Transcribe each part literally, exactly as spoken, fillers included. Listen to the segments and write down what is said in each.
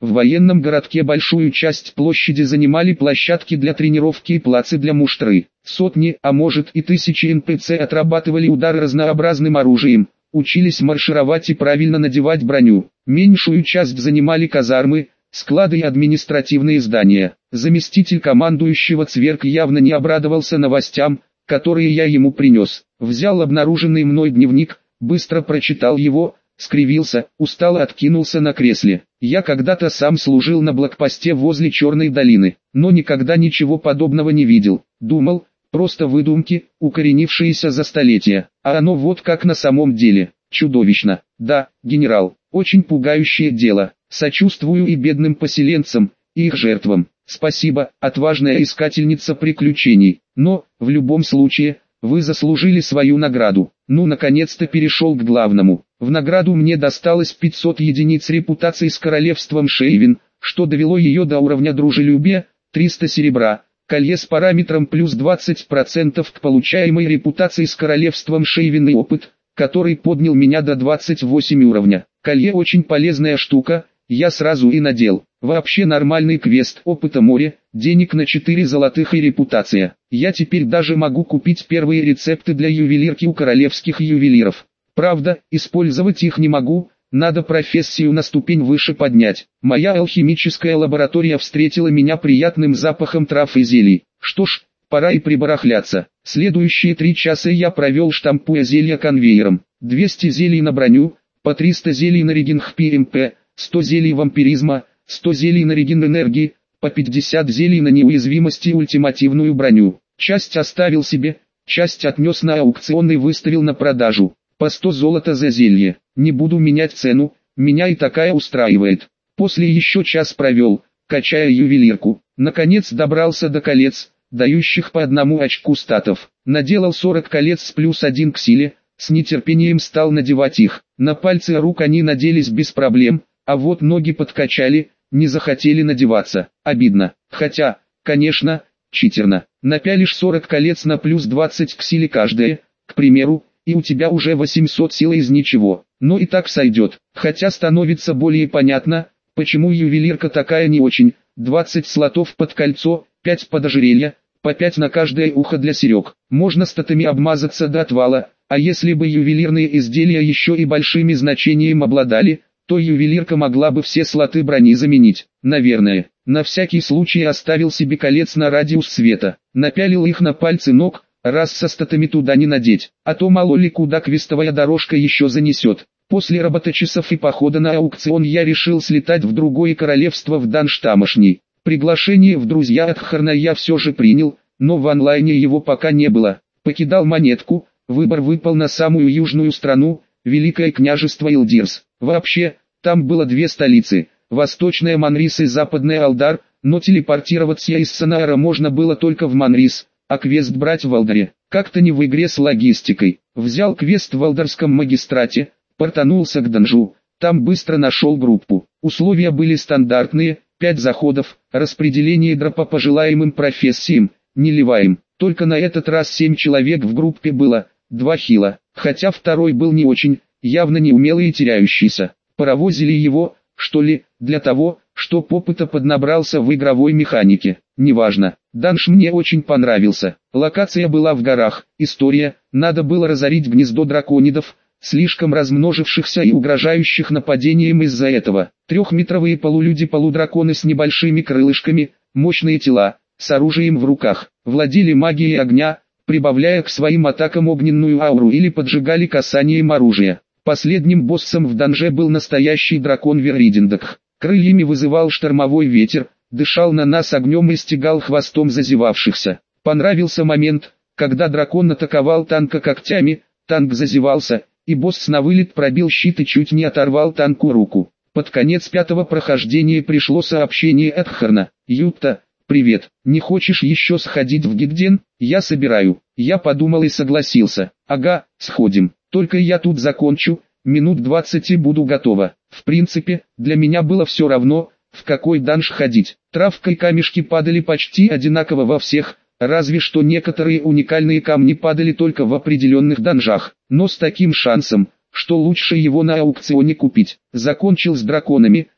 В военном городке большую часть площади занимали площадки для тренировки и плацы для муштры. Сотни, а может и тысячи эн пэ цэ отрабатывали удары разнообразным оружием, учились маршировать и правильно надевать броню. Меньшую часть занимали казармы, склады и административные здания. Заместитель командующего Цверк явно не обрадовался новостям, которые я ему принес. Взял обнаруженный мной дневник, быстро прочитал его, скривился, устало откинулся на кресле. Я когда-то сам служил на блокпосте возле Черной долины, но никогда ничего подобного не видел. Думал, просто выдумки, укоренившиеся за столетия. А оно вот как на самом деле. Чудовищно. Да, генерал, очень пугающее дело. Сочувствую и бедным поселенцам, и их жертвам. Спасибо, отважная искательница приключений. Но, в любом случае, вы заслужили свою награду. Ну, наконец-то перешел к главному. В награду мне досталось пятьсот единиц репутации с королевством Шейвин, что довело ее до уровня дружелюбия, триста серебра. Колье с параметром плюс двадцать процентов к получаемой репутации с королевством Шейвин и опыт, который поднял меня до двадцать восемь уровня. Колье очень полезная штука, я сразу и надел. Вообще нормальный квест, опыта море, денег на четыре золотых и репутация. Я теперь даже могу купить первые рецепты для ювелирки у королевских ювелиров. Правда, использовать их не могу, надо профессию на ступень выше поднять. Моя алхимическая лаборатория встретила меня приятным запахом трав и зелий. Что ж, пора и прибарахляться. Следующие три часа я провел штампуя зелья конвейером. двести зелий на броню, по триста зелий на регенхпи эм пэ, сто зелий вампиризма, сто зелий на реген энергии, по пятьдесят зелий на неуязвимость и ультимативную броню. Часть оставил себе, часть отнес на аукцион и выставил на продажу. По сто золота за зелье. Не буду менять цену, меня и такая устраивает. После еще час провел, качая ювелирку. Наконец добрался до колец, дающих по одному очку статов. Наделал сорок колец с плюс один к силе, с нетерпением стал надевать их. На пальцы рук они наделись без проблем, а вот ноги подкачали, не захотели надеваться. Обидно. Хотя, конечно, читерно. Напялишь сорок колец на плюс двадцать к силе каждое, к примеру, и у тебя уже восемьсот силы из ничего. Но и так сойдет. Хотя становится более понятно, почему ювелирка такая не очень. двадцать слотов под кольцо, пять под ожерелье, по пять на каждое ухо для серег. Можно статами обмазаться до отвала, а если бы ювелирные изделия еще и большими значением обладали, то ювелирка могла бы все слоты брони заменить. Наверное. На всякий случай оставил себе колец на радиус света. Напялил их на пальцы ног, раз со статами туда не надеть, а то мало ли куда квестовая дорожка еще занесет. После работочасов и похода на аукцион я решил слетать в другое королевство в данж тамошний. Приглашение в друзья от Харна я все же принял, но в онлайне его пока не было. Покидал монетку, выбор выпал на самую южную страну, Великое княжество Илдирс. Вообще, там было две столицы, восточная Манрис и западная Алдар, но телепортироваться из Санаара можно было только в Манрис, а квест брать в Алдаре. Как-то не в игре с логистикой. Взял квест в Алдарском магистрате, портанулся к данжу, там быстро нашел группу. Условия были стандартные, пять заходов, распределение дропа по желаемым профессиям, не ливаем. Только на этот раз семь человек в группе было, два хила, хотя второй был не очень, явно неумелый и теряющийся. Паровозили его, что ли, для того, чтоб опыта поднабрался в игровой механике. Неважно, данж мне очень понравился. Локация была в горах, история, надо было разорить гнездо драконидов, слишком размножившихся и угрожающих нападением из-за этого. Трехметровые полулюди-полудраконы с небольшими крылышками, мощные тела, с оружием в руках, владели магией огня, прибавляя к своим атакам огненную ауру или поджигали касанием оружия. Последним боссом в данже был настоящий дракон Веридиндак. Крыльями вызывал штормовой ветер, дышал на нас огнем и стегал хвостом зазевавшихся. Понравился момент, когда дракон атаковал танка когтями, танк зазевался, и босс на вылет пробил щит и чуть не оторвал танку руку. Под конец пятого прохождения пришло сообщение от Харна. «Юта, привет, не хочешь еще сходить в Гигден? Я собираю». Я подумал и согласился. «Ага, сходим. Только я тут закончу, минут двадцать и буду готова». В принципе, для меня было все равно, в какой данж ходить. Травка и камешки падали почти одинаково во всех, разве что некоторые уникальные камни падали только в определенных данжах. Но с таким шансом, что лучше его на аукционе купить. Закончил с драконами,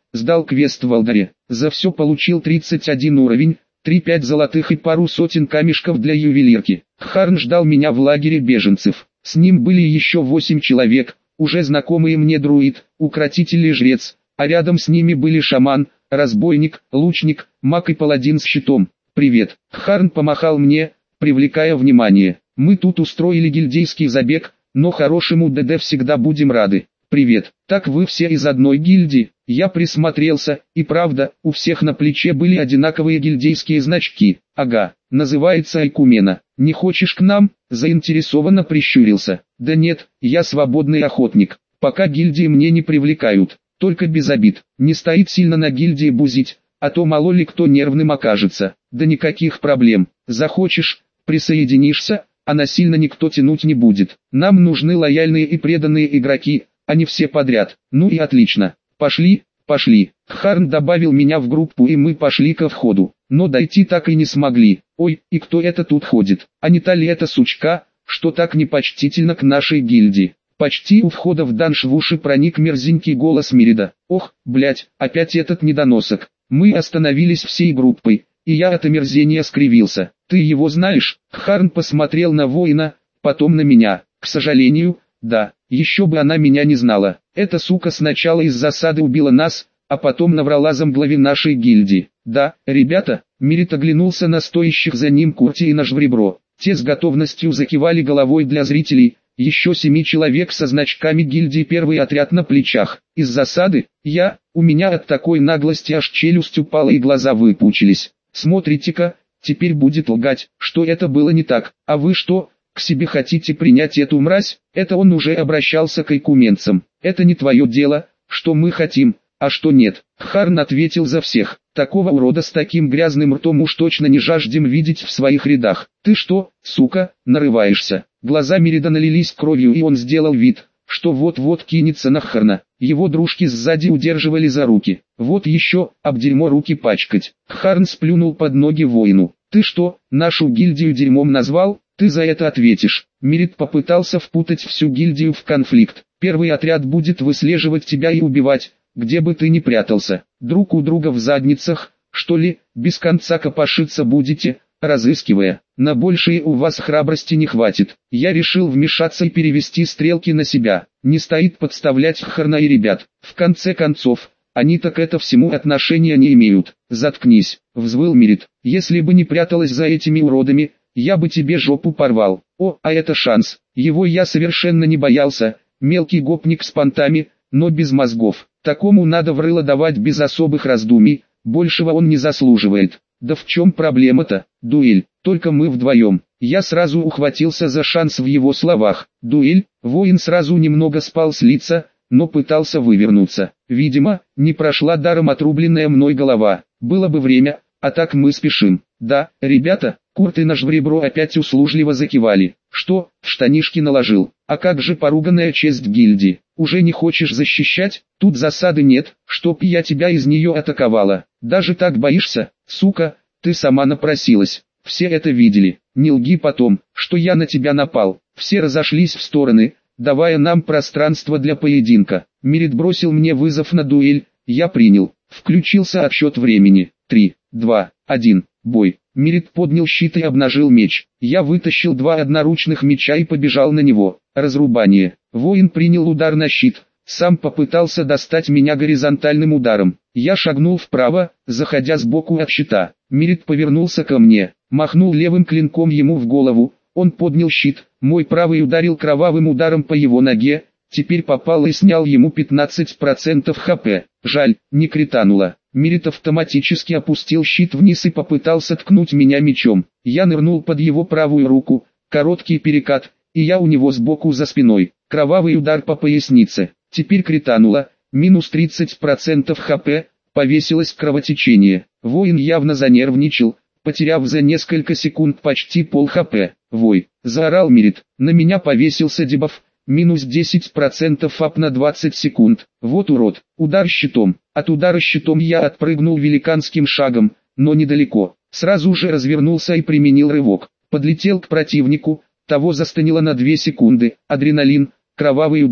сдал квест в Алдаре. За все получил тридцать один уровень, три-пять золотых и пару сотен камешков для ювелирки. Харн ждал меня в лагере беженцев. С ним были еще восемь человек, уже знакомые мне друид, укротитель и жрец, а рядом с ними были шаман, разбойник, лучник, маг и паладин с щитом. «Привет!» Харн помахал мне, привлекая внимание. «Мы тут устроили гильдейский забег, но хорошему ДД всегда будем рады». «Привет, так вы все из одной гильдии?» Я присмотрелся, и правда, у всех на плече были одинаковые гильдейские значки. «Ага, называется Айкумена. Не хочешь к нам?» Заинтересованно прищурился. «Да нет, я свободный охотник. Пока гильдии мне не привлекают, только без обид. Не стоит сильно на гильдии бузить, а то мало ли кто нервным окажется. Да никаких проблем. Захочешь, присоединишься, а насильно никто тянуть не будет. Нам нужны лояльные и преданные игроки, а не все подряд». «Ну и отлично. Пошли, пошли». Харн добавил меня в группу, и мы пошли ко входу. Но дойти так и не смогли. «Ой, и кто это тут ходит? А не та ли это сучка, что так непочтительно к нашей гильдии?» Почти у входа в данж в уши проник мерзенький голос Мирида. «Ох, блять, опять этот недоносок». Мы остановились всей группой, и я от омерзения скривился. «Ты его знаешь?» Харн посмотрел на воина, потом на меня. «К сожалению, да, еще бы она меня не знала. Эта сука сначала из засады убила нас, а потом наврала замглаве нашей гильдии». «Да, ребята», Мирит оглянулся на стоящих за ним Курти и Нажвребро. Те с готовностью закивали головой для зрителей. Еще семи человек со значками гильдии, первый отряд на плечах. Из засады, я, у меня от такой наглости аж челюсть упала и глаза выпучились. «Смотрите-ка, теперь будет лгать, что это было не так. А вы что, к себе хотите принять эту мразь?» Это он уже обращался к айкуменцам. «Это не твое дело, что мы хотим, а что нет». Харн ответил за всех. «Такого урода с таким грязным ртом уж точно не жаждем видеть в своих рядах. Ты что, сука, нарываешься?» Глаза Мирида налились кровью, и он сделал вид, что вот-вот кинется на Харна. Его дружки сзади удерживали за руки. «Вот еще, об дерьмо руки пачкать». Харн сплюнул под ноги воину. «Ты что, нашу гильдию дерьмом назвал? Ты за это ответишь». Мирид попытался впутать всю гильдию в конфликт. «Первый отряд будет выслеживать тебя и убивать, где бы ты ни прятался. Друг у друга в задницах, что ли, без конца копошиться будете, разыскивая. На большее у вас храбрости не хватит». Я решил вмешаться и перевести стрелки на себя. Не стоит подставлять Харна и ребят. В конце концов, они-то к это всему отношения не имеют. «Заткнись», — взвыл Мирид. «Если бы не пряталась за этими уродами, я бы тебе жопу порвал». О, а это шанс. Его я совершенно не боялся. Мелкий гопник с понтами, но без мозгов. Такому надо в рыло давать без особых раздумий, большего он не заслуживает. Да в чем проблема-то? Дуэль, только мы вдвоем. Я сразу ухватился за шанс в его словах. Дуэль, воин сразу немного спал с лица, но пытался вывернуться. Видимо, не прошла даром отрубленная мной голова. Было бы время, а так мы спешим. «Да, ребята», Курт и Нажвребро опять услужливо закивали. «Что, в штанишки наложил? А как же поруганная честь гильдии? Уже не хочешь защищать? Тут засады нет, чтоб я тебя из нее атаковала. Даже так боишься? Сука, ты сама напросилась. Все это видели. Не лги потом, что я на тебя напал». Все разошлись в стороны, давая нам пространство для поединка. Мирид бросил мне вызов на дуэль, я принял. Включился отсчет времени. Три, два, один, бой. Мирид поднял щит и обнажил меч. Я вытащил два одноручных меча и побежал на него. Разрубание. Воин принял удар на щит, сам попытался достать меня горизонтальным ударом. Я шагнул вправо, заходя сбоку от щита. Мирид повернулся ко мне, махнул левым клинком ему в голову. Он поднял щит, мой правый ударил кровавым ударом по его ноге, теперь попал и снял ему пятнадцать процентов хп. Жаль, не критануло. Мирид автоматически опустил щит вниз и попытался ткнуть меня мечом. Я нырнул под его правую руку, короткий перекат, и я у него сбоку за спиной. Кровавый удар по пояснице. Теперь критануло, минус тридцать процентов хп, повесилось кровотечение. Воин явно занервничал, потеряв за несколько секунд почти пол хп. «Вой!» — заорал Мирид. На меня повесился дебаф. Минус десять процентов ап на двадцать секунд. Вот урод. Удар щитом. От удара щитом я отпрыгнул великанским шагом, но недалеко. Сразу же развернулся и применил рывок. Подлетел к противнику, того застынило на две секунды. Адреналин, кровавый удар.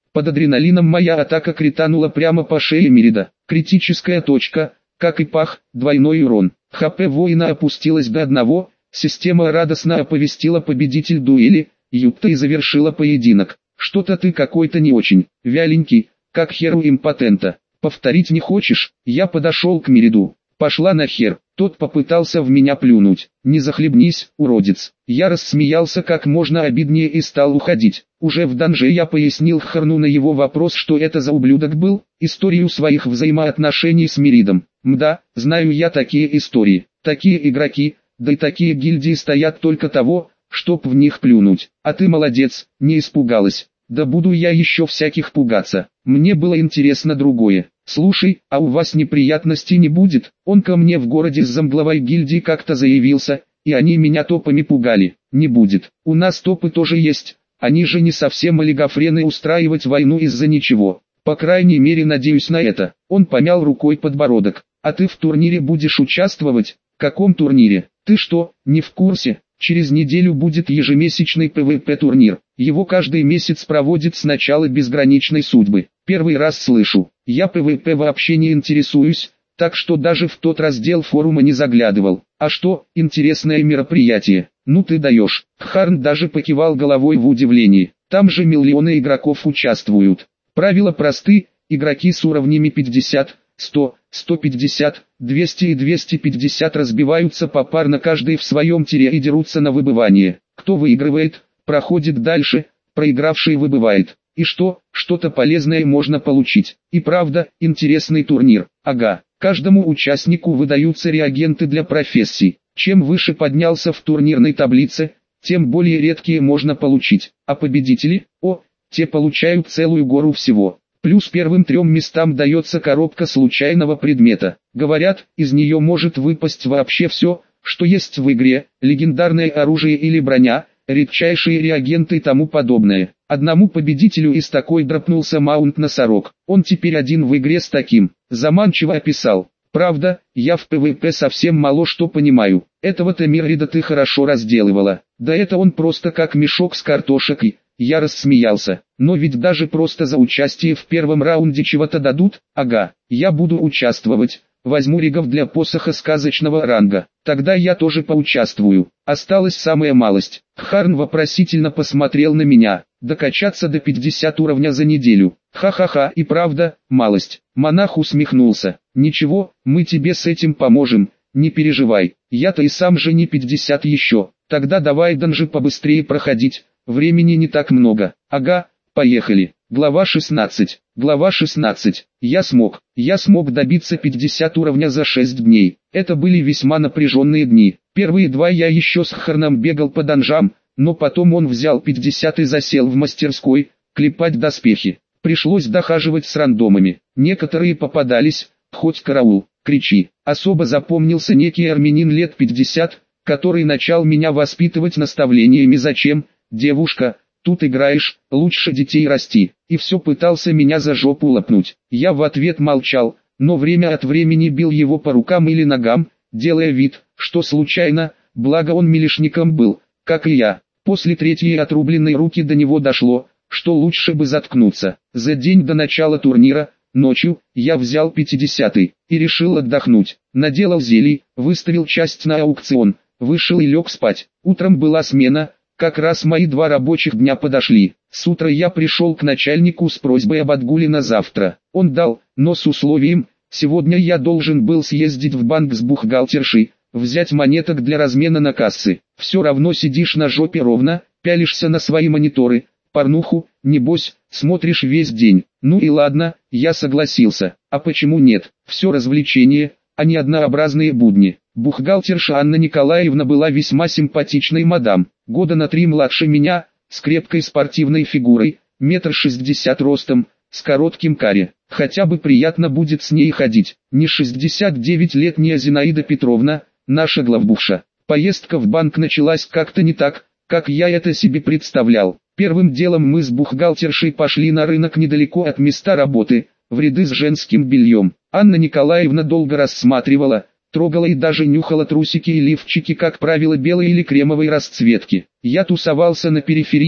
Под адреналином моя атака кританула прямо по шее Мирида. Критическая точка, как и пах, двойной урон. ХП воина опустилось до одного, система радостно оповестила победитель дуэли, юпта, и завершила поединок. Что-то ты какой-то не очень, вяленький, как хер у импотента. Повторить не хочешь? Я подошел к Мириду. Пошла нахер. Тот попытался в меня плюнуть. Не захлебнись, уродец. Я рассмеялся как можно обиднее и стал уходить. Уже в данже я пояснил Харну на его вопрос, что это за ублюдок был, историю своих взаимоотношений с Миридом. Мда, знаю я такие истории. Такие игроки, да и такие гильдии стоят только того, чтоб в них плюнуть. А ты молодец, не испугалась. Да буду я еще всяких пугаться. Мне было интересно другое. Слушай, а у вас неприятностей не будет? Он ко мне в городе с замглавой гильдии как-то заявился, и они меня топами пугали. Не будет. У нас топы тоже есть. Они же не совсем олигофрены устраивать войну из-за ничего. По крайней мере, надеюсь на это. Он помял рукой подбородок. А ты в турнире будешь участвовать? В каком турнире? Ты что, не в курсе? Через неделю будет ежемесячный пэ вэ пэ-турнир. Его каждый месяц проводит с начала безграничной судьбы. Первый раз слышу. Я пэ вэ пэ вообще не интересуюсь, так что даже в тот раздел форума не заглядывал. А что, интересное мероприятие. Ну ты даешь. Харн даже покивал головой в удивлении. Там же миллионы игроков участвуют. Правила просты, игроки с уровнями пятьдесят, сто, сто пятьдесят, двести и двести пятьдесят разбиваются попарно, каждый в своем тире, и дерутся на выбывание. Кто выигрывает, проходит дальше, проигравший выбывает. И что, что-то полезное можно получить. И правда, интересный турнир. Ага, каждому участнику выдаются реагенты для профессий. Чем выше поднялся в турнирной таблице, тем более редкие можно получить. А победители, о, те получают целую гору всего. Плюс первым трем местам дается коробка случайного предмета. Говорят, из нее может выпасть вообще все, что есть в игре, легендарное оружие или броня, редчайшие реагенты и тому подобное. Одному победителю из такой дропнулся маунт носорог. Он теперь один в игре с таким. Заманчиво описал. Правда, я в пэ вэ пэ совсем мало что понимаю. Этого-то Мирида ты хорошо разделывала. Да это он просто как мешок с картошек. Я рассмеялся. Но ведь даже просто за участие в первом раунде чего-то дадут? Ага, я буду участвовать. Возьму ригов для посоха сказочного ранга. Тогда я тоже поучаствую. Осталась самая малость. Харн вопросительно посмотрел на меня. Докачаться до пятьдесят уровня за неделю. Ха-ха-ха, и правда, малость. Монах усмехнулся. Ничего, мы тебе с этим поможем. Не переживай. Я-то и сам же не пятьдесят еще. Тогда давай данжи побыстрее проходить. Времени не так много. Ага, поехали. Глава шестнадцать. Глава шестнадцать. Я смог. Я смог добиться пятьдесят уровня за шесть дней. Это были весьма напряженные дни. Первые два я еще с Харном бегал по данжам, но потом он взял пятьдесят и засел в мастерской, клепать доспехи. Пришлось дохаживать с рандомами. Некоторые попадались, хоть караул, кричи. Особо запомнился некий армянин лет пятьдесят, который начал меня воспитывать наставлениями: зачем, девушка, тут играешь, лучше детей расти, и все пытался меня за жопу лопнуть. Я в ответ молчал, но время от времени бил его по рукам или ногам, делая вид, что случайно, благо он милишником был, как и я. После третьей отрубленной руки до него дошло, что лучше бы заткнуться. За день до начала турнира, ночью, я взял пятидесятый, и решил отдохнуть. Наделал зелий, выставил часть на аукцион, вышел и лег спать. Утром была смена. Как раз мои два рабочих дня подошли. С утра я пришел к начальнику с просьбой об отгуле на завтра. Он дал, но с условием: сегодня я должен был съездить в банк с бухгалтершей, взять монеток для размена на кассы. Все равно сидишь на жопе ровно, пялишься на свои мониторы, порнуху, небось, смотришь весь день. Ну и ладно, я согласился. А почему нет? Все развлечение, а не однообразные будни. Бухгалтерша Анна Николаевна была весьма симпатичной мадам, года на три младше меня, с крепкой спортивной фигурой, метр шестьдесят ростом, с коротким каре. Хотя бы приятно будет с ней ходить. Не шестьдесят девять летняя Зинаида Петровна, наша главбухша. Поездка в банк началась как-то не так, как я это себе представлял. Первым делом мы с бухгалтершей пошли на рынок недалеко от места работы, в ряды с женским бельем. Анна Николаевна долго рассматривала, трогала и даже нюхала трусики и лифчики, как правило, белой или кремовой расцветки. Я тусовался на периферии,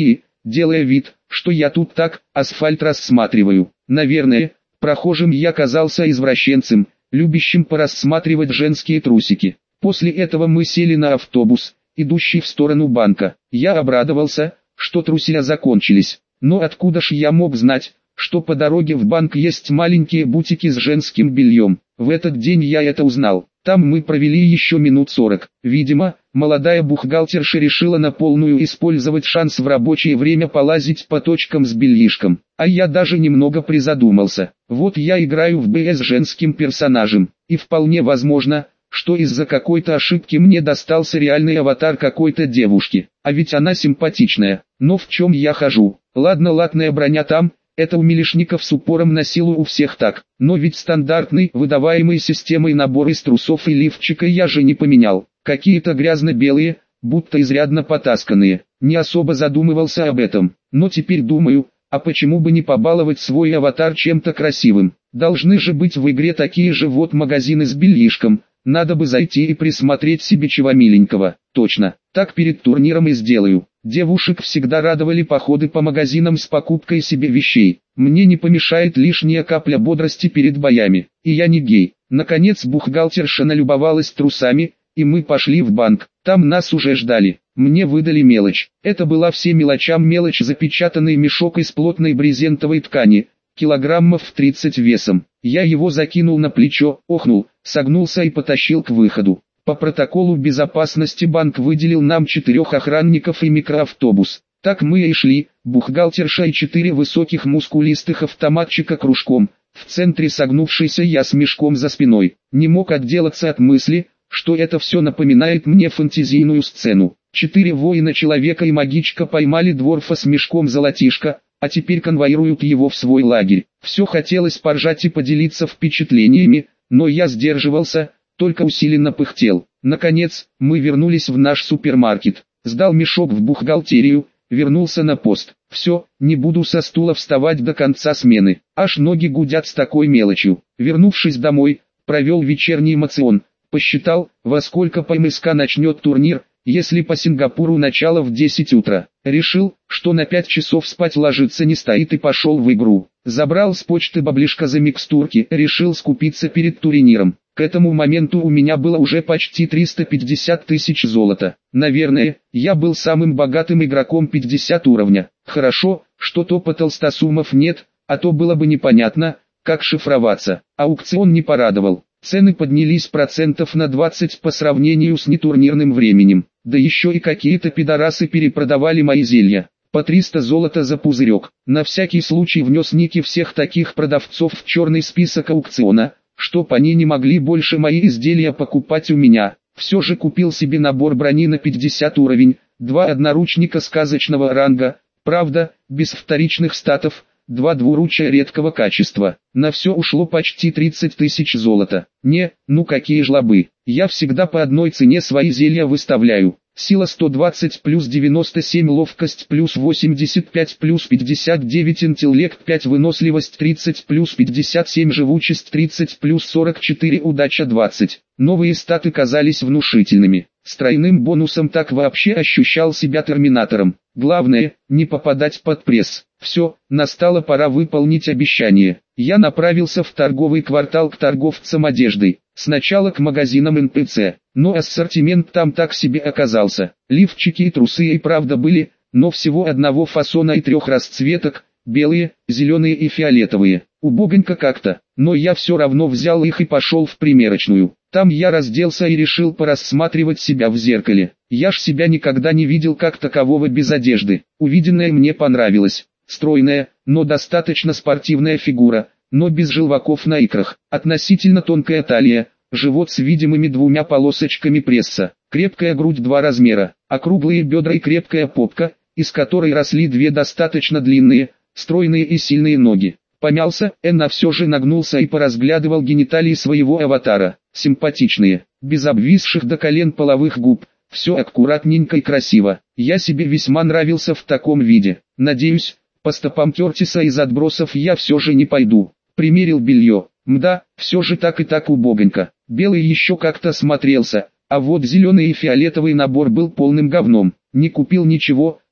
делая вид, что я тут так, асфальт рассматриваю. Наверное, прохожим я казался извращенцем, любящим порассматривать женские трусики. После этого мы сели на автобус, идущий в сторону банка. Я обрадовался, что труселя закончились, но откуда ж я мог знать, что по дороге в банк есть маленькие бутики с женским бельем. В этот день я это узнал. Там мы провели еще минут сорок. Видимо, молодая бухгалтерша решила на полную использовать шанс в рабочее время полазить по точкам с бельишком. А я даже немного призадумался. Вот я играю в бэ с женским персонажем, и вполне возможно, что из-за какой-то ошибки мне достался реальный аватар какой-то девушки. А ведь она симпатичная. Но в чем я хожу? Ладно, латная броня там, это у милишников с упором на силу у всех так. Но ведь стандартный, выдаваемый системой набор из трусов и лифчика я же не поменял. Какие-то грязно-белые, будто изрядно потасканные. Не особо задумывался об этом. Но теперь думаю, а почему бы не побаловать свой аватар чем-то красивым? Должны же быть в игре такие же вот магазины с бельишком. Надо бы зайти и присмотреть себе чего миленького. Точно, так перед турниром и сделаю. Девушек всегда радовали походы по магазинам с покупкой себе вещей. Мне не помешает лишняя капля бодрости перед боями. И я не гей. Наконец бухгалтерша налюбовалась трусами, и мы пошли в банк. Там нас уже ждали. Мне выдали мелочь. Это была все мелочам мелочь, запечатанный мешок из плотной брезентовой ткани, килограммов тридцать весом. Я его закинул на плечо, охнул, согнулся и потащил к выходу. По протоколу безопасности банк выделил нам четырех охранников и микроавтобус. Так мы и шли, бухгалтерша и четыре высоких мускулистых автоматчика кружком. В центре согнувшийся я с мешком за спиной. Не мог отделаться от мысли, что это все напоминает мне фэнтезийную сцену. Четыре воина-человека и магичка поймали дворфа с мешком золотишка, а теперь конвоируют его в свой лагерь. Все хотелось поржать и поделиться впечатлениями, но я сдерживался, только усиленно пыхтел. Наконец, мы вернулись в наш супермаркет. Сдал мешок в бухгалтерию, вернулся на пост. Все, не буду со стула вставать до конца смены. Аж ноги гудят с такой мелочью. Вернувшись домой, провел вечерний мацион. Посчитал, во сколько по эм эс ка начнет турнир, если по Сингапуру начало в десять утра. Решил, что на пять часов спать ложиться не стоит, и пошел в игру. Забрал с почты баблишко за микстурки, решил скупиться перед турниром. К этому моменту у меня было уже почти триста пятьдесят тысяч золота. Наверное, я был самым богатым игроком пятидесятого уровня. Хорошо, что топа толстосумов нет, а то было бы непонятно, как шифроваться. Аукцион не порадовал. Цены поднялись процентов на двадцать по сравнению с нетурнирным временем. Да еще и какие-то пидорасы перепродавали мои зелья. По триста золота за пузырек. На всякий случай внес ники всех таких продавцов в черный список аукциона, чтоб они не могли больше мои изделия покупать у меня. Все же купил себе набор брони на пятьдесят уровень, два одноручника сказочного ранга, правда, без вторичных статов, два двуручия редкого качества. На все ушло почти тридцать тысяч золота. Не, ну какие жлобы. Я всегда по одной цене свои зелья выставляю. Сила сто двадцать плюс девяносто семь, ловкость плюс восемьдесят пять плюс пятьдесят девять, интеллект пять, выносливость тридцать плюс пятьдесят семь, живучесть тридцать плюс сорок четыре, удача двадцать. Новые статы казались внушительными. С тройным бонусом так вообще ощущал себя терминатором. Главное, не попадать под пресс. Все, настала пора выполнить обещание. Я направился в торговый квартал к торговцам одеждой. Сначала к магазинам эн пэ цэ, но ассортимент там так себе оказался. Лифчики и трусы и правда были, но всего одного фасона и трех расцветок, белые, зеленые и фиолетовые. Убогонько как-то, но я все равно взял их и пошел в примерочную. Там я разделся и решил порассматривать себя в зеркале. Я ж себя никогда не видел как такового без одежды. Увиденное мне понравилось. Стройная, но достаточно спортивная фигура, но без желваков на икрах. Относительно тонкая талия, живот с видимыми двумя полосочками пресса, крепкая грудь два размера, округлые бедра и крепкая попка, из которой росли две достаточно длинные, стройные и сильные ноги. Помялся, Энна все же нагнулся и поразглядывал гениталии своего аватара. Симпатичные, без обвисших до колен половых губ, все аккуратненько и красиво. Я себе весьма нравился в таком виде. Надеюсь, по стопам Кертиса из отбросов я все же не пойду. Примерил белье. Мда, все же так и так убогонько. Белый еще как-то смотрелся, а вот зеленый и фиолетовый набор был полным говном. Не купил ничего,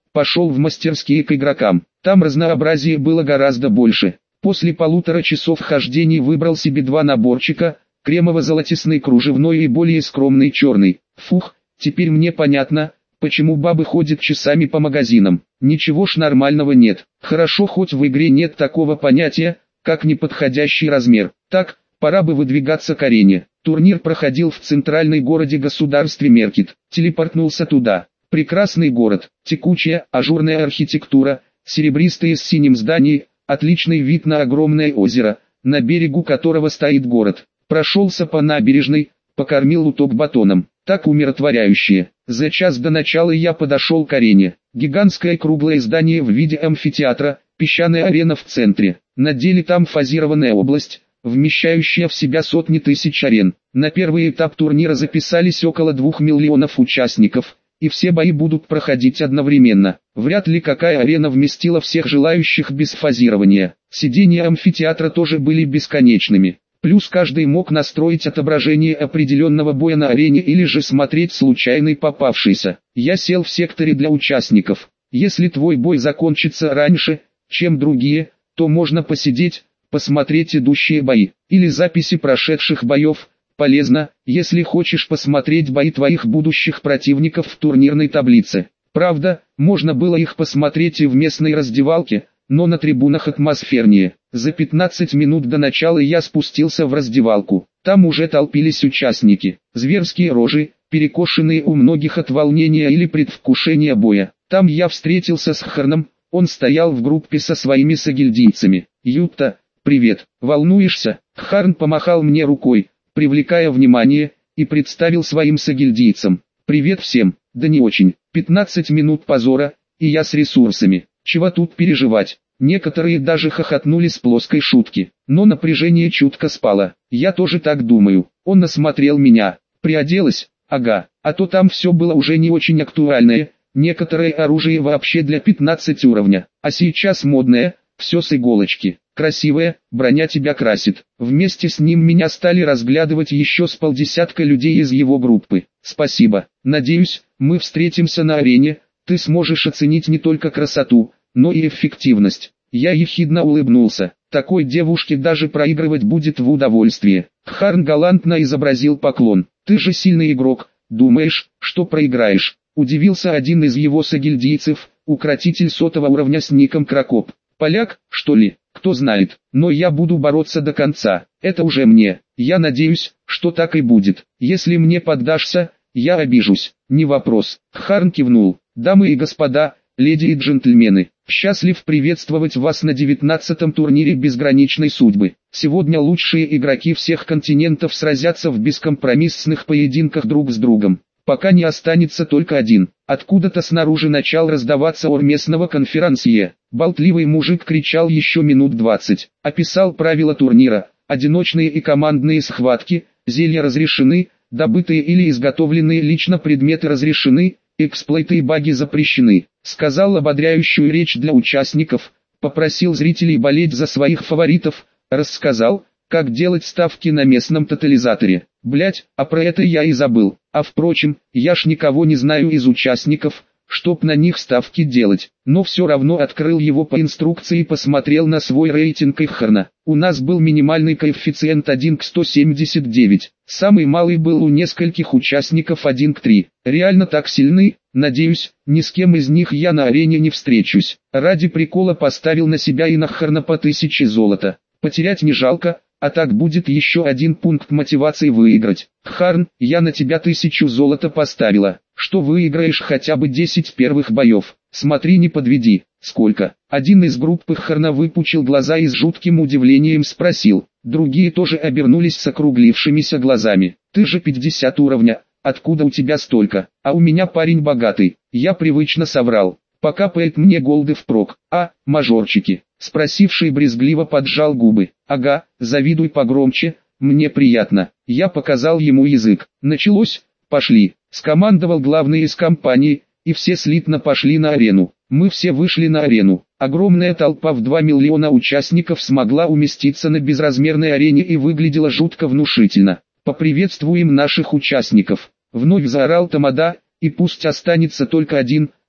пошел в мастерские к игрокам. Там разнообразие было гораздо больше. После полутора часов хождений выбрал себе два наборчика, кремово-золотистный кружевной и более скромный черный. Фух, теперь мне понятно, почему бабы ходят часами по магазинам. Ничего ж нормального нет. Хорошо, хоть в игре нет такого понятия, как неподходящий размер. Так, пора бы выдвигаться к арене. Турнир проходил в центральной городе государстве Меркит. Телепортнулся туда. Прекрасный город, текучая, ажурная архитектура, серебристые с синим здания, отличный вид на огромное озеро, на берегу которого стоит город. Прошелся по набережной, покормил уток батоном. Так умиротворяюще. За час до начала я подошел к арене. Гигантское круглое здание в виде амфитеатра, песчаная арена в центре. На деле там фазированная область, вмещающая в себя сотни тысяч арен. На первый этап турнира записались около двух миллионов участников, и все бои будут проходить одновременно. Вряд ли какая арена вместила всех желающих без фазирования. Сидения амфитеатра тоже были бесконечными. Плюс каждый мог настроить отображение определенного боя на арене или же смотреть случайный попавшийся. Я сел в секторе для участников. Если твой бой закончится раньше, чем другие, то можно посидеть, посмотреть идущие бои, или записи прошедших боев. Полезно, если хочешь посмотреть бои твоих будущих противников в турнирной таблице. Правда, можно было их посмотреть и в местной раздевалке, но на трибунах атмосфернее. За пятнадцать минут до начала я спустился в раздевалку. Там уже толпились участники. Зверские рожи, перекошенные у многих от волнения или предвкушения боя. Там я встретился с Харном, он стоял в группе со своими сагильдийцами. «Юта, привет, волнуешься?» Харн помахал мне рукой, привлекая внимание, и представил своим сагильдийцам. «Привет всем, да не очень, пятнадцать минут позора, и я с ресурсами, чего тут переживать?» Некоторые даже хохотнули с плоской шутки, но напряжение чутко спало. Я тоже так думаю. Он осмотрел меня. Приоделась? Ага, а то там все было уже не очень актуальное, некоторое оружие вообще для пятнадцати уровня, а сейчас модное, все с иголочки. Красивая, броня тебя красит. Вместе с ним меня стали разглядывать еще с полдесятка людей из его группы. Спасибо. Надеюсь, мы встретимся на арене, ты сможешь оценить не только красоту, но и эффективность. Я ехидно улыбнулся. Такой девушке даже проигрывать будет в удовольствие. Харн галантно изобразил поклон. Ты же сильный игрок, думаешь, что проиграешь? Удивился один из его сагильдийцев, укротитель сотого уровня с ником Крокоп. Поляк, что ли? Кто знает, но я буду бороться до конца. Это уже мне. Я надеюсь, что так и будет. Если мне поддашься, я обижусь. Не вопрос. Харн кивнул. Дамы и господа, леди и джентльмены, счастлив приветствовать вас на девятнадцатом турнире безграничной судьбы. Сегодня лучшие игроки всех континентов сразятся в бескомпромиссных поединках друг с другом. Пока не останется только один. Откуда-то снаружи начал раздаваться ор местного конферансье. Болтливый мужик кричал еще минут двадцать. Описал правила турнира. Одиночные и командные схватки, зелья разрешены, добытые или изготовленные лично предметы разрешены, эксплойты и баги запрещены. Сказал ободряющую речь для участников, попросил зрителей болеть за своих фаворитов, рассказал, как делать ставки на местном тотализаторе. Блять, а про это я и забыл. А впрочем, я ж никого не знаю из участников, чтоб на них ставки делать. Но все равно открыл его по инструкции и посмотрел на свой рейтинг Харна. У нас был минимальный коэффициент один к сто семьдесят девять. Самый малый был у нескольких участников один к трем. Реально так сильны? Надеюсь, ни с кем из них я на арене не встречусь. Ради прикола поставил на себя и на Харна по тысяче золота. Потерять не жалко, а так будет еще один пункт мотивации выиграть. Харн, я на тебя тысячу золота поставила, что выиграешь хотя бы десять первых боев. Смотри, не подведи. Сколько? Один из группы Харна выпучил глаза и с жутким удивлением спросил. Другие тоже обернулись с округлившимися глазами. Ты же пятьдесят уровня, откуда у тебя столько? А у меня парень богатый. Я привычно соврал. Покапает мне голды впрок. А, мажорчики? Спросивший брезгливо поджал губы. Ага, завидуй погромче, мне приятно. Я показал ему язык. Началось, пошли. Скомандовал главный из компании, и все слитно пошли на арену. Мы все вышли на арену. Огромная толпа в два миллиона участников смогла уместиться на безразмерной арене и выглядела жутко внушительно. Поприветствуем наших участников. Вновь заорал Тамада, и пусть останется только один,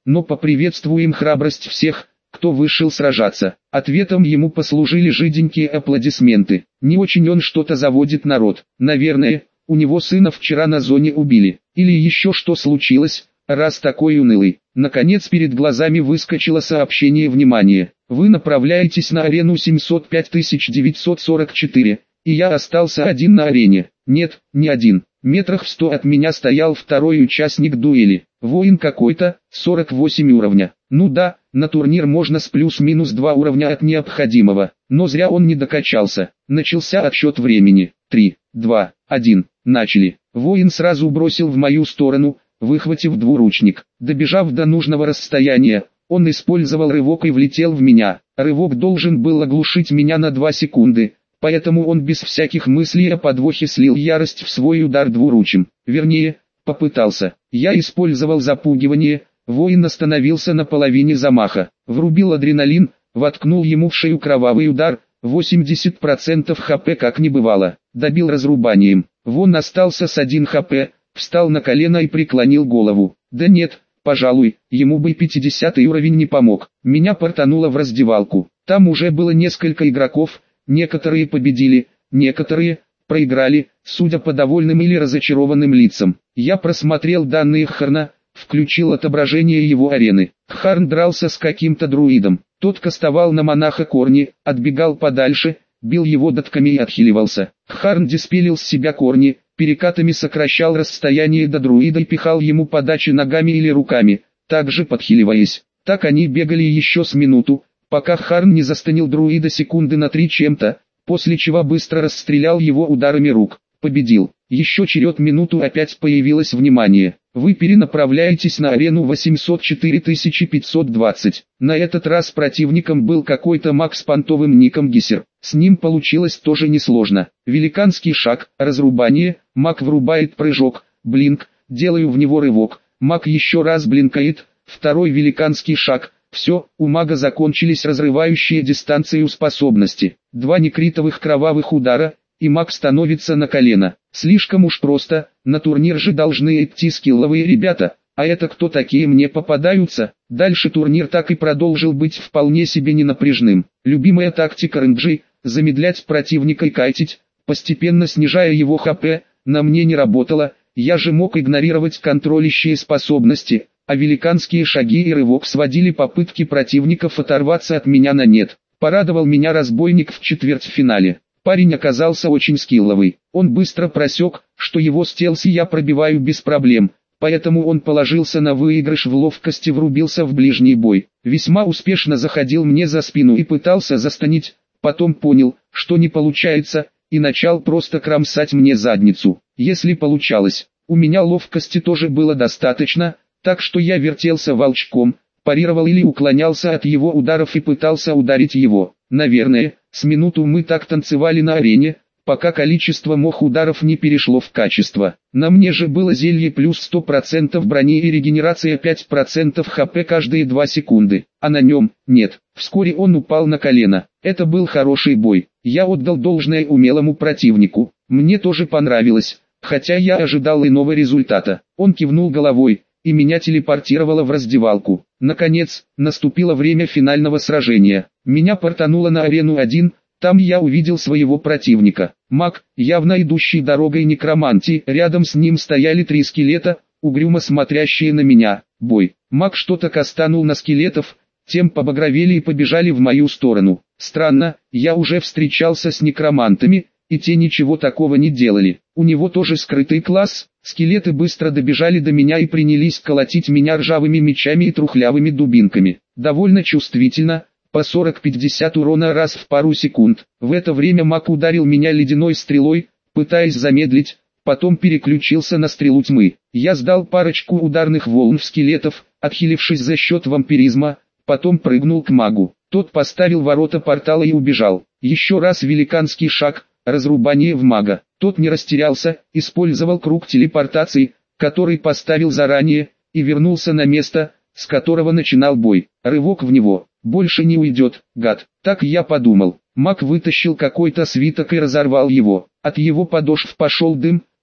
но поприветствуем храбрость всех, кто вышел сражаться. Ответом ему послужили жиденькие аплодисменты. Не очень он что-то заводит народ. Наверное, у него сына вчера на зоне убили. Или еще что случилось, раз такой унылый. Наконец перед глазами выскочило сообщение «Внимание! Вы направляетесь на арену семьсот пять тысяч девятьсот сорок четыре, и я остался один на арене». Нет, не один. Метрах в сто от меня стоял второй участник дуэли. Воин какой-то, сорок восемь уровня. Ну да, на турнир можно с плюс-минус два уровня от необходимого. Но зря он не докачался. Начался отсчет времени. три, два, один. Начали. Воин сразу бросил в мою сторону, выхватив двуручник. Добежав до нужного расстояния, он использовал рывок и влетел в меня. Рывок должен был оглушить меня на два секунды. Поэтому он без всяких мыслей о подвохе слил ярость в свой удар двуручим. Вернее, попытался. Я использовал запугивание, воин остановился на половине замаха. Врубил адреналин, воткнул ему в шею кровавый удар, восемьдесят процентов хп как не бывало. Добил разрубанием. Вон остался с один хп, встал на колено и преклонил голову. Да нет, пожалуй, ему бы пятидесятый уровень не помог. Меня портануло в раздевалку. Там уже было несколько игроков. Некоторые победили, некоторые проиграли, судя по довольным или разочарованным лицам. Я просмотрел данные Харна, включил отображение его арены. Харн дрался с каким-то друидом. Тот кастовал на монаха корни, отбегал подальше, бил его дотками и отхиливался. Харн диспелил с себя корни, перекатами сокращал расстояние до друида и пихал ему подачи ногами или руками, также подхиливаясь. Так они бегали еще с минуту, пока Харн не застанил друида секунды на три чем-то, после чего быстро расстрелял его ударами рук. Победил. Еще черед минуту опять появилось внимание. Вы перенаправляетесь на арену восемьсот четыре тысячи пятьсот двадцать. На этот раз противником был какой-то маг с понтовым ником Гисер. С ним получилось тоже несложно. Великанский шаг, разрубание, маг врубает прыжок, блинк, делаю в него рывок, маг еще раз блинкает, второй великанский шаг. Все, у мага закончились разрывающие дистанцию способности. Два некритовых кровавых удара, и маг становится на колено. Слишком уж просто, на турнир же должны идти скилловые ребята, а это кто такие мне попадаются? Дальше турнир так и продолжил быть вполне себе ненапряжным. Любимая тактика рэнджи – замедлять противника и кайтить, постепенно снижая его хп, на мне не работало, я же мог игнорировать контролящие способности. А великанские шаги и рывок сводили попытки противников оторваться от меня на нет. Порадовал меня разбойник в четвертьфинале. Парень оказался очень скилловый. Он быстро просек, что его стелси я пробиваю без проблем, поэтому он положился на выигрыш в ловкости, врубился в ближний бой. Весьма успешно заходил мне за спину и пытался застанить, потом понял, что не получается, и начал просто кромсать мне задницу. Если получалось, у меня ловкости тоже было достаточно, так что я вертелся волчком, парировал или уклонялся от его ударов и пытался ударить его. Наверное, с минуту мы так танцевали на арене, пока количество мох ударов не перешло в качество. На мне же было зелье плюс сто процентов брони и регенерация пять процентов хп каждые две секунды, а на нем нет. Вскоре он упал на колено. Это был хороший бой. Я отдал должное умелому противнику. Мне тоже понравилось, хотя я ожидал иного результата. Он кивнул головой, и меня телепортировало в раздевалку. Наконец, наступило время финального сражения. Меня портануло на арену один, там я увидел своего противника. Маг, явно идущий дорогой некромантии, рядом с ним стояли три скелета, угрюмо смотрящие на меня. Бой. Маг что-то кастанул на скелетов, тем побагровели и побежали в мою сторону. Странно, я уже встречался с некромантами, и те ничего такого не делали. У него тоже скрытый класс. Скелеты быстро добежали до меня и принялись колотить меня ржавыми мечами и трухлявыми дубинками. Довольно чувствительно, по сорок-пятьдесят урона раз в пару секунд. В это время маг ударил меня ледяной стрелой, пытаясь замедлить, потом переключился на стрелу тьмы. Я сдал парочку ударных волн в скелетов, отхилившись за счет вампиризма, потом прыгнул к магу. Тот поставил ворота портала и убежал. Еще раз великанский шаг, разрубание в мага. Тот не растерялся, использовал круг телепортации, который поставил заранее, и вернулся на место, с которого начинал бой. Рывок в него. Больше не уйдет, гад. Так я подумал. Маг вытащил какой-то свиток и разорвал его. От его подошв пошел дым,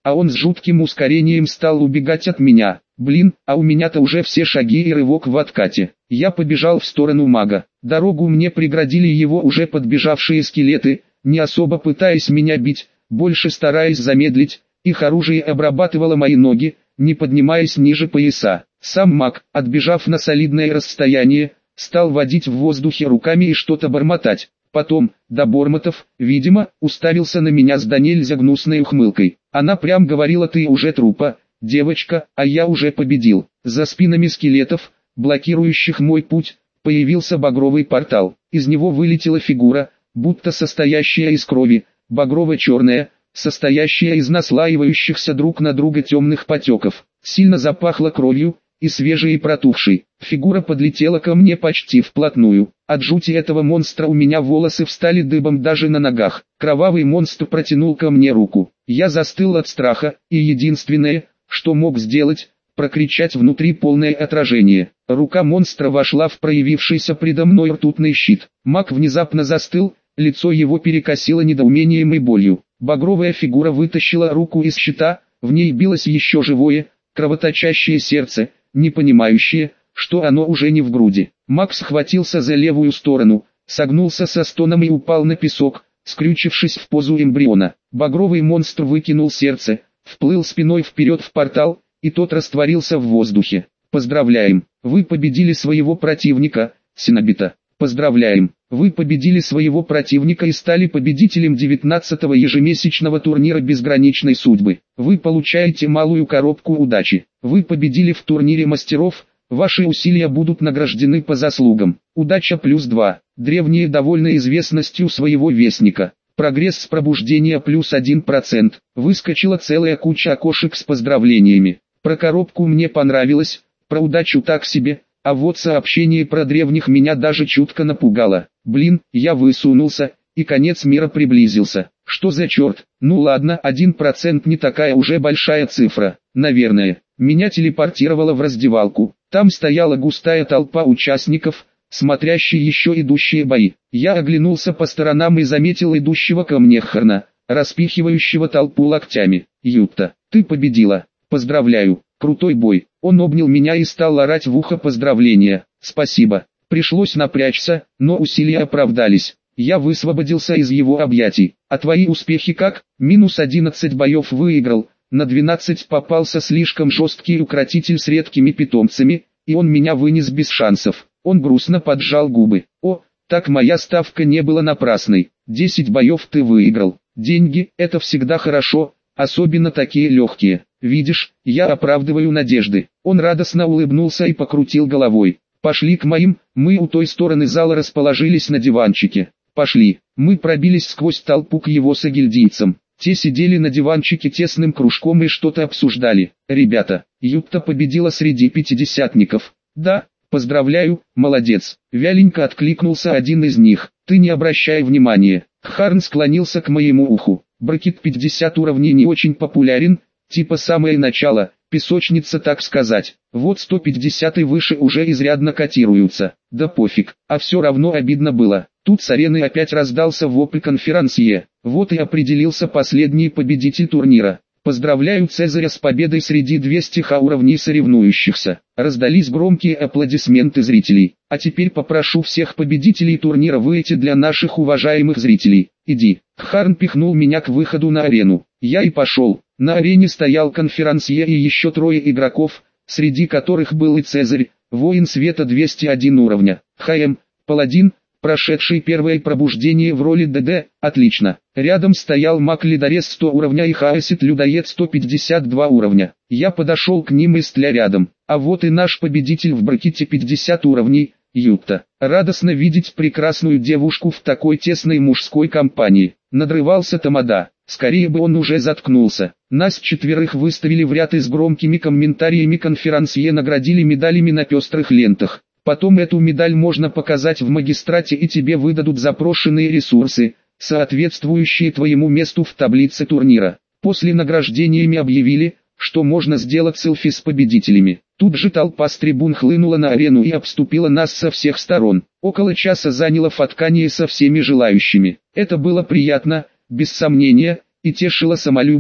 а он с жутким ускорением стал убегать от меня. Блин, а у меня-то уже все шаги и рывок в откате. Я побежал в сторону мага. Дорогу мне преградили его уже подбежавшие скелеты, не особо пытаясь меня бить, больше стараясь замедлить. Их оружие обрабатывало мои ноги, не поднимаясь ниже пояса. Сам маг, отбежав на солидное расстояние, стал водить в воздухе руками и что-то бормотать. Потом, до бормотов, видимо, уставился на меня с до нельзя гнусной ухмылкой. Она прям говорила: ты уже трупа, девочка, а я уже победил. За спинами скелетов, блокирующих мой путь, появился багровый портал. Из него вылетела фигура, будто состоящая из крови, багрово-черная, состоящая из наслаивающихся друг на друга темных потеков. Сильно запахло кровью, и свежей и протухшей. Фигура подлетела ко мне почти вплотную. От жути этого монстра у меня волосы встали дыбом даже на ногах. Кровавый монстр протянул ко мне руку. Я застыл от страха, и единственное, что мог сделать, прокричать внутри полное отражение. Рука монстра вошла в проявившийся предо мной ртутный щит. Маг внезапно застыл, лицо его перекосило недоумением и болью. Багровая фигура вытащила руку из щита, в ней билось еще живое, кровоточащее сердце, не понимающее, что оно уже не в груди. Маг схватился за левую сторону, согнулся со стоном и упал на песок, скрючившись в позу эмбриона. Багровый монстр выкинул сердце, вплыл спиной вперед в портал, и тот растворился в воздухе. Поздравляем, вы победили своего противника, Синобита. Поздравляем, вы победили своего противника и стали победителем девятнадцатого ежемесячного турнира безграничной судьбы. Вы получаете малую коробку удачи. Вы победили в турнире мастеров, ваши усилия будут награждены по заслугам. Удача плюс два. Древние довольны известностью своего вестника. Прогресс с пробуждения плюс один процент. Выскочила целая куча окошек с поздравлениями. Про коробку мне понравилось, про удачу так себе. А вот сообщение про древних меня даже чутко напугало. Блин, я высунулся, и конец мира приблизился. Что за черт? Ну ладно, один процент не такая уже большая цифра, наверное. Меня телепортировало в раздевалку. Там стояла густая толпа участников, смотрящие еще идущие бои. Я оглянулся по сторонам и заметил идущего ко мне Харна, распихивающего толпу локтями. Юта, ты победила. Поздравляю. Крутой бой. Он обнял меня и стал орать в ухо поздравления. Спасибо. Пришлось напрячься, но усилия оправдались. Я высвободился из его объятий. А твои успехи как? Минус одиннадцать боев выиграл. На двенадцать попался слишком жесткий укротитель с редкими питомцами, и он меня вынес без шансов. Он грустно поджал губы. О, так моя ставка не была напрасной. десять боев ты выиграл. Деньги – это всегда хорошо, особенно такие легкие. Видишь, я оправдываю надежды. Он радостно улыбнулся и покрутил головой. Пошли к моим, мы у той стороны зала расположились на диванчике. Пошли, мы пробились сквозь толпу к его сагильдийцам. Те сидели на диванчике тесным кружком и что-то обсуждали. Ребята, Юта победила среди пятидесятников. Да, поздравляю, молодец. Вяленько откликнулся один из них. Ты не обращай внимания. Харн склонился к моему уху. Бракет пятьдесят уровней не очень популярен. Типа самое начало, песочница так сказать. Вот сто пятьдесят и выше уже изрядно котируются. Да пофиг, а все равно обидно было. Тут с арены опять раздался вопль конферансье. Вот и определился последний победитель турнира. Поздравляю Цезаря с победой среди двухсот ха уровней соревнующихся. Раздались громкие аплодисменты зрителей. А теперь попрошу всех победителей турнира выйти для наших уважаемых зрителей. Иди. Харн пихнул меня к выходу на арену. Я и пошел. На арене стоял конферансье и еще трое игроков, среди которых был и Цезарь, воин света двести один уровня. ХМ, паладин, прошедший первое пробуждение в роли ДД, отлично. Рядом стоял маг-ледорез сто уровня и хаосит-людоед сто пятьдесят два уровня. Я подошел к ним и стля рядом. А вот и наш победитель в бракете пятьдесят уровней, Юта. Радостно видеть прекрасную девушку в такой тесной мужской компании. Надрывался Тамада. Скорее бы он уже заткнулся. Нас четверых выставили в ряд и с громкими комментариями конферансье наградили медалями на пестрых лентах. Потом эту медаль можно показать в магистрате и тебе выдадут запрошенные ресурсы, соответствующие твоему месту в таблице турнира. После награждениями объявили, что можно сделать селфи с победителями. Тут же толпа с трибун хлынула на арену и обступила нас со всех сторон. Около часа заняло фоткание со всеми желающими. Это было приятно, без сомнения, и тешило самолюбие,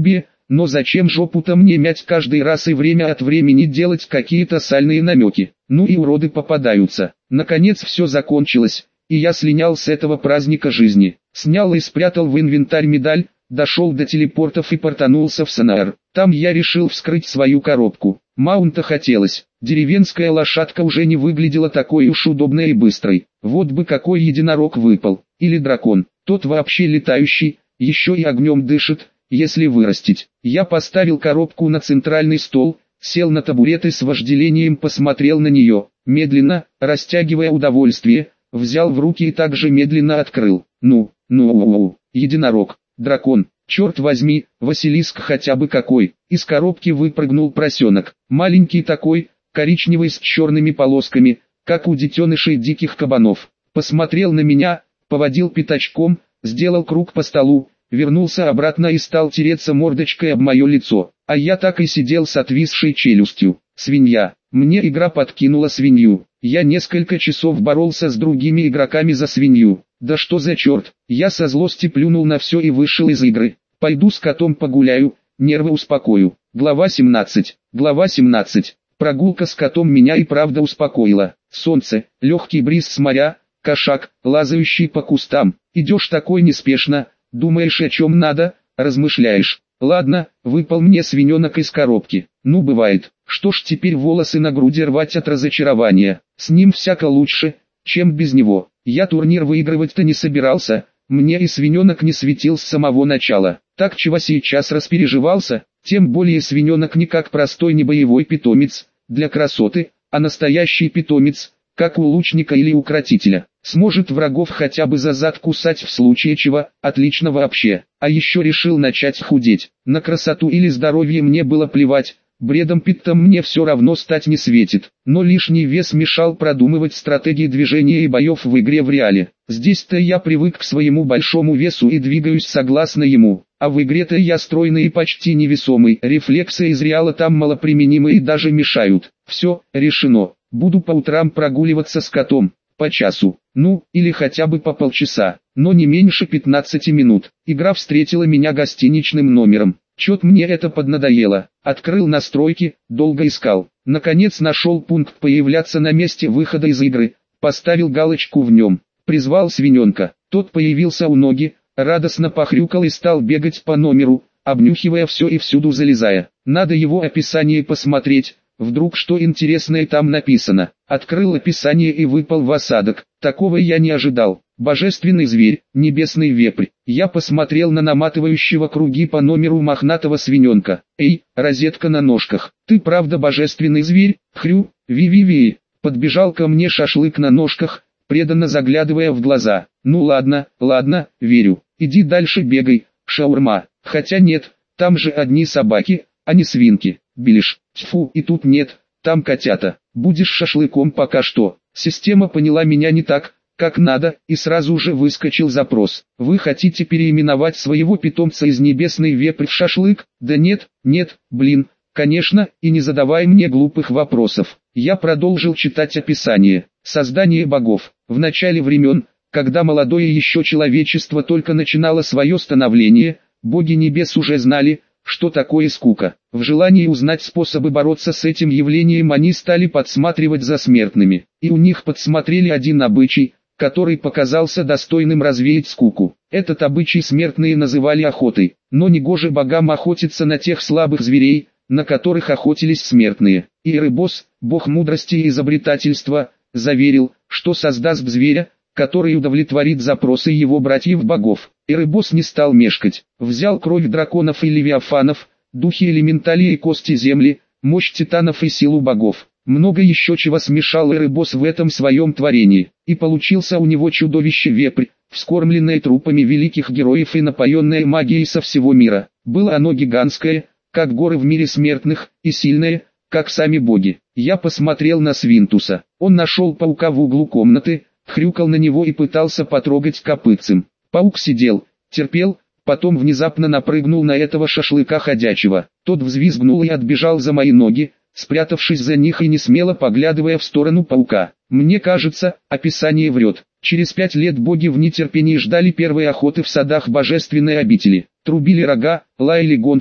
но зачем жопу-то мне мять каждый раз и время от времени делать какие-то сальные намеки? Ну и уроды попадаются. Наконец все закончилось, и я слинял с этого праздника жизни. Снял и спрятал в инвентарь медаль, дошел до телепортов и портанулся в Санаар. Там я решил вскрыть свою коробку. Маунта хотелось. Деревенская лошадка уже не выглядела такой уж удобной и быстрой. Вот бы какой единорог выпал. Или дракон. Тот вообще летающий, еще и огнем дышит, если вырастить. Я поставил коробку на центральный стол, сел на табурет и с вожделением посмотрел на нее. Медленно, растягивая удовольствие, взял в руки и также медленно открыл. Ну, ну, единорог, дракон. Черт возьми, Василиск хотя бы какой. Из коробки выпрыгнул поросенок. Маленький такой, коричневый с черными полосками, как у детенышей диких кабанов. Посмотрел на меня, поводил пятачком, сделал круг по столу, вернулся обратно и стал тереться мордочкой об мое лицо. А я так и сидел с отвисшей челюстью. Свинья. Мне игра подкинула свинью. Я несколько часов боролся с другими игроками за свинью. Да что за черт, я со злости плюнул на все и вышел из игры. Пойду с котом погуляю, нервы успокою. Глава семнадцать. Глава семнадцать. Прогулка с котом меня и правда успокоила. Солнце, легкий бриз с моря, кошак, лазающий по кустам. Идешь такой неспешно, думаешь о чем надо, размышляешь. Ладно, выпал мне свиненок из коробки. Ну бывает, что ж теперь волосы на груди рвать от разочарования. С ним всяко лучше, чем без него. Я турнир выигрывать-то не собирался, мне и свиненок не светил с самого начала. Так чего сейчас распереживался, тем более свиненок не как простой небоевой питомец, для красоты, а настоящий питомец, как у лучника или укротителя. Сможет врагов хотя бы за зад кусать в случае чего, отлично вообще. А еще решил начать худеть. На красоту или здоровье мне было плевать. Бредом Питтом мне все равно стать не светит, но лишний вес мешал продумывать стратегии движения и боев в игре в реале. Здесь-то я привык к своему большому весу и двигаюсь согласно ему, а в игре-то я стройный и почти невесомый. Рефлексы из реала там малоприменимы и даже мешают. Все, решено. Буду по утрам прогуливаться с котом. По часу, ну, или хотя бы по полчаса, но не меньше пятнадцати минут. Игра встретила меня гостиничным номером. Чет мне это поднадоело. Открыл настройки, долго искал. Наконец нашел пункт появляться на месте выхода из игры. Поставил галочку в нем. Призвал свиненка. Тот появился у ноги, радостно похрюкал и стал бегать по номеру, обнюхивая все и всюду залезая. Надо его описание посмотреть. Вдруг что интересное там написано. Открыл описание и выпал в осадок. Такого я не ожидал. Божественный зверь, небесный вепрь. Я посмотрел на наматывающего круги по номеру мохнатого свиненка. Эй, розетка на ножках. Ты правда божественный зверь? Хрю, ви-ви-ви. Подбежал ко мне шашлык на ножках, преданно заглядывая в глаза. Ну ладно, ладно, верю. Иди дальше бегай, шаурма. Хотя нет, там же одни собаки, а не свинки. Билиш, тьфу, и тут нет, там котята. Будешь шашлыком пока что. Система поняла меня не так, как надо, и сразу же выскочил запрос. Вы хотите переименовать своего питомца из небесный вепрь в шашлык? Да нет, нет, блин, конечно, и не задавай мне глупых вопросов. Я продолжил читать описание. Создание богов. В начале времен, когда молодое еще человечество только начинало свое становление, боги небес уже знали, что такое скука. В желании узнать способы бороться с этим явлением они стали подсматривать за смертными. И у них подсмотрели один обычай, который показался достойным развеять скуку. Этот обычай смертные называли охотой. Но негоже богам охотиться на тех слабых зверей, на которых охотились смертные. И Эребос, бог мудрости и изобретательства, заверил, что создаст зверя, который удовлетворит запросы его братьев-богов. Эребос не стал мешкать. Взял кровь драконов и левиафанов, духи элементалии и кости земли, мощь титанов и силу богов. Много еще чего смешал Эребос в этом своем творении. И получился у него чудовище-вепрь, вскормленное трупами великих героев и напоенное магией со всего мира. Было оно гигантское, как горы в мире смертных, и сильное, как сами боги. Я посмотрел на Свинтуса. Он нашел паука в углу комнаты, хрюкал на него и пытался потрогать копытцем. Паук сидел, терпел, потом внезапно напрыгнул на этого шашлыка ходячего. Тот взвизгнул и отбежал за мои ноги, спрятавшись за них и не смело поглядывая в сторону паука. Мне кажется, описание врет. Через пять лет боги в нетерпении ждали первой охоты в садах божественной обители. Трубили рога, лаяли гончие,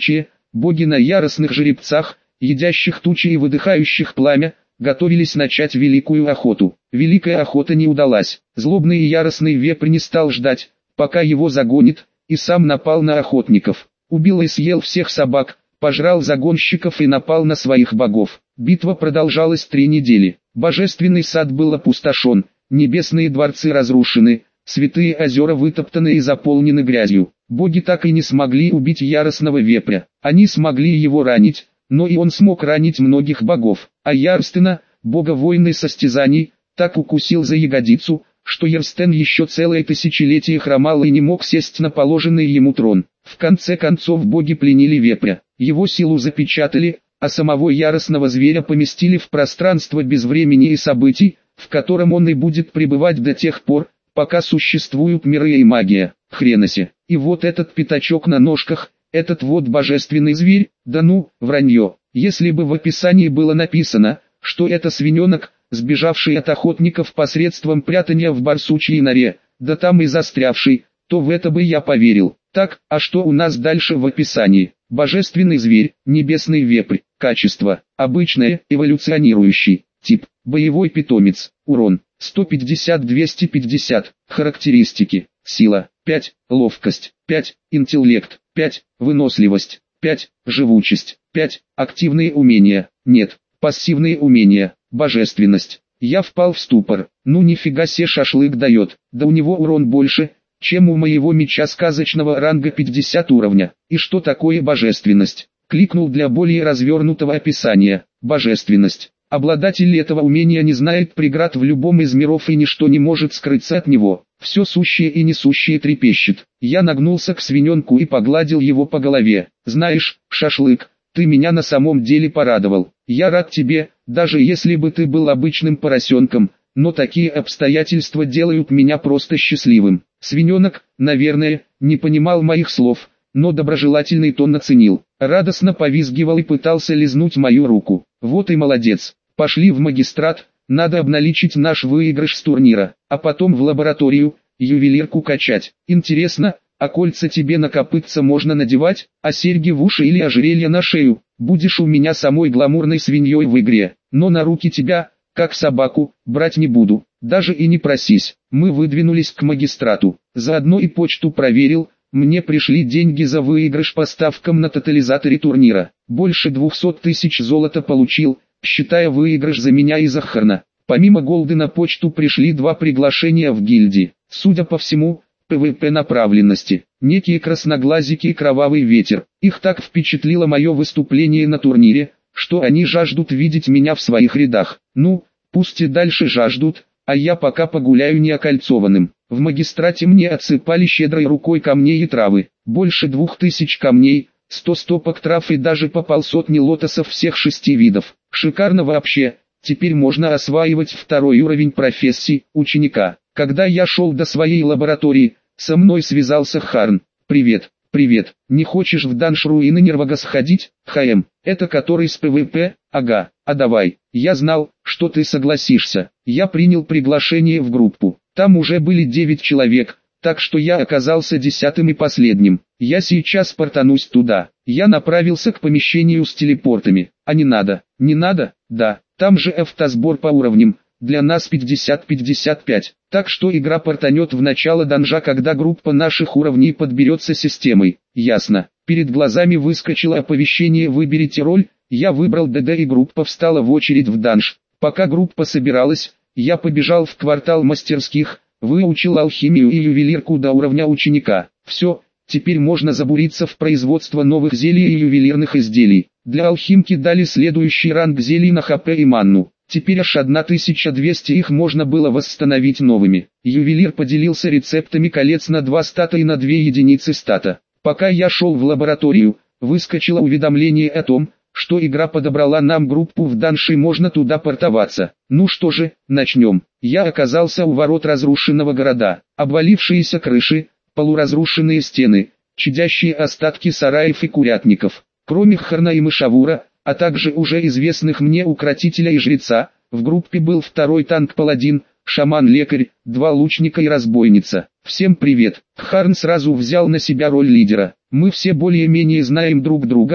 боги на яростных жеребцах, едящих тучи и выдыхающих пламя, готовились начать великую охоту. Великая охота не удалась. Злобный и яростный вепрь не стал ждать, пока его загонит, и сам напал на охотников. Убил и съел всех собак, пожрал загонщиков и напал на своих богов. Битва продолжалась три недели. Божественный сад был опустошен, небесные дворцы разрушены, святые озера вытоптаны и заполнены грязью. Боги так и не смогли убить яростного вепря. Они смогли его ранить, но и он смог ранить многих богов. А Ярстена, бога войны состязаний, так укусил за ягодицу, что Ярстен еще целое тысячелетие хромал и не мог сесть на положенный ему трон. В конце концов боги пленили вепря, его силу запечатали, а самого яростного зверя поместили в пространство без времени и событий, в котором он и будет пребывать до тех пор, пока существуют миры и магия. Хреносе. И вот этот пятачок на ножках, этот вот божественный зверь, да ну, вранье. Если бы в описании было написано, что это свиненок, сбежавший от охотников посредством прятания в барсучьей норе, да там и застрявший, то в это бы я поверил. Так, а что у нас дальше в описании? Божественный зверь, небесный вепрь, качество, обычное, эволюционирующий, тип, боевой питомец, урон, сто пятьдесят — двести пятьдесят, характеристики, сила, пять, ловкость, пять, интеллект, пять, выносливость, пять, живучесть, пять, активные умения, нет, пассивные умения, божественность. Я впал в ступор, ну нифига се шашлык дает, да у него урон больше, чем у моего меча сказочного ранга пятьдесят уровня. И что такое божественность? Кликнул для более развернутого описания. Божественность. Обладатель этого умения не знает преград в любом из миров и ничто не может скрыться от него. Все сущее и несущее трепещет. Я нагнулся к свиненку и погладил его по голове. Знаешь, шашлык, ты меня на самом деле порадовал. Я рад тебе, даже если бы ты был обычным поросенком, но такие обстоятельства делают меня просто счастливым. Свиненок, наверное, не понимал моих слов, но доброжелательный тон оценил. Радостно повизгивал и пытался лизнуть мою руку. Вот и молодец. Пошли в магистрат, надо обналичить наш выигрыш с турнира, а потом в лабораторию, ювелирку качать. Интересно, а кольца тебе на копытца можно надевать, а серьги в уши или ожерелье на шею? Будешь у меня самой гламурной свиньей в игре, но на руки тебя, как собаку, брать не буду, даже и не просись. Мы выдвинулись к магистрату, заодно и почту проверил, мне пришли деньги за выигрыш по ставкам на тотализаторе турнира. Больше двухсот тысяч золота получил, считая выигрыш за меня и Захарна. Помимо голды на почту пришли два приглашения в гильдии, судя по всему, ПВП направленности. Некие красноглазики и кровавый ветер. Их так впечатлило мое выступление на турнире, что они жаждут видеть меня в своих рядах. Ну, пусть и дальше жаждут, а я пока погуляю неокольцованным. В магистрате мне отсыпали щедрой рукой камней и травы. Больше двух тысяч камней, сто стопок трав и даже по полсотни лотосов всех шести видов. Шикарно вообще, теперь можно осваивать второй уровень профессии, ученика. Когда я шел до своей лаборатории, со мной связался Харн. «Привет, привет, не хочешь в данж руины Нервага сходить, ХМ? Это который с ПВП? Ага, а давай». Я знал, что ты согласишься. Я принял приглашение в группу. Там уже были девять человек, так что я оказался десятым и последним. Я сейчас портанусь туда. Я направился к помещению с телепортами. А не надо, не надо, да, там же автосбор по уровням. Для нас пятьдесят пятьдесят пять, так что игра портанет в начало данжа, когда группа наших уровней подберется системой. Ясно. Перед глазами выскочило оповещение «Выберите роль», я выбрал ДД и группа встала в очередь в данж. Пока группа собиралась, я побежал в квартал мастерских, выучил алхимию и ювелирку до уровня ученика. Все, теперь можно забуриться в производство новых зелий и ювелирных изделий. Для алхимки дали следующий ранг зелий на ХП и манну. Теперь аж тысяча двести их можно было восстановить новыми. Ювелир поделился рецептами колец на два стата и на две единицы стата. Пока я шел в лабораторию, выскочило уведомление о том, что игра подобрала нам группу в данж и можно туда портоваться. Ну что же, начнем. Я оказался у ворот разрушенного города. Обвалившиеся крыши, полуразрушенные стены, чадящие остатки сараев и курятников. Кроме Харна и Мышавура, а также уже известных мне укротителя и жреца, в группе был второй танк-паладин, шаман-лекарь, два лучника и разбойница. Всем привет. Харн сразу взял на себя роль лидера. Мы все более-менее знаем друг друга,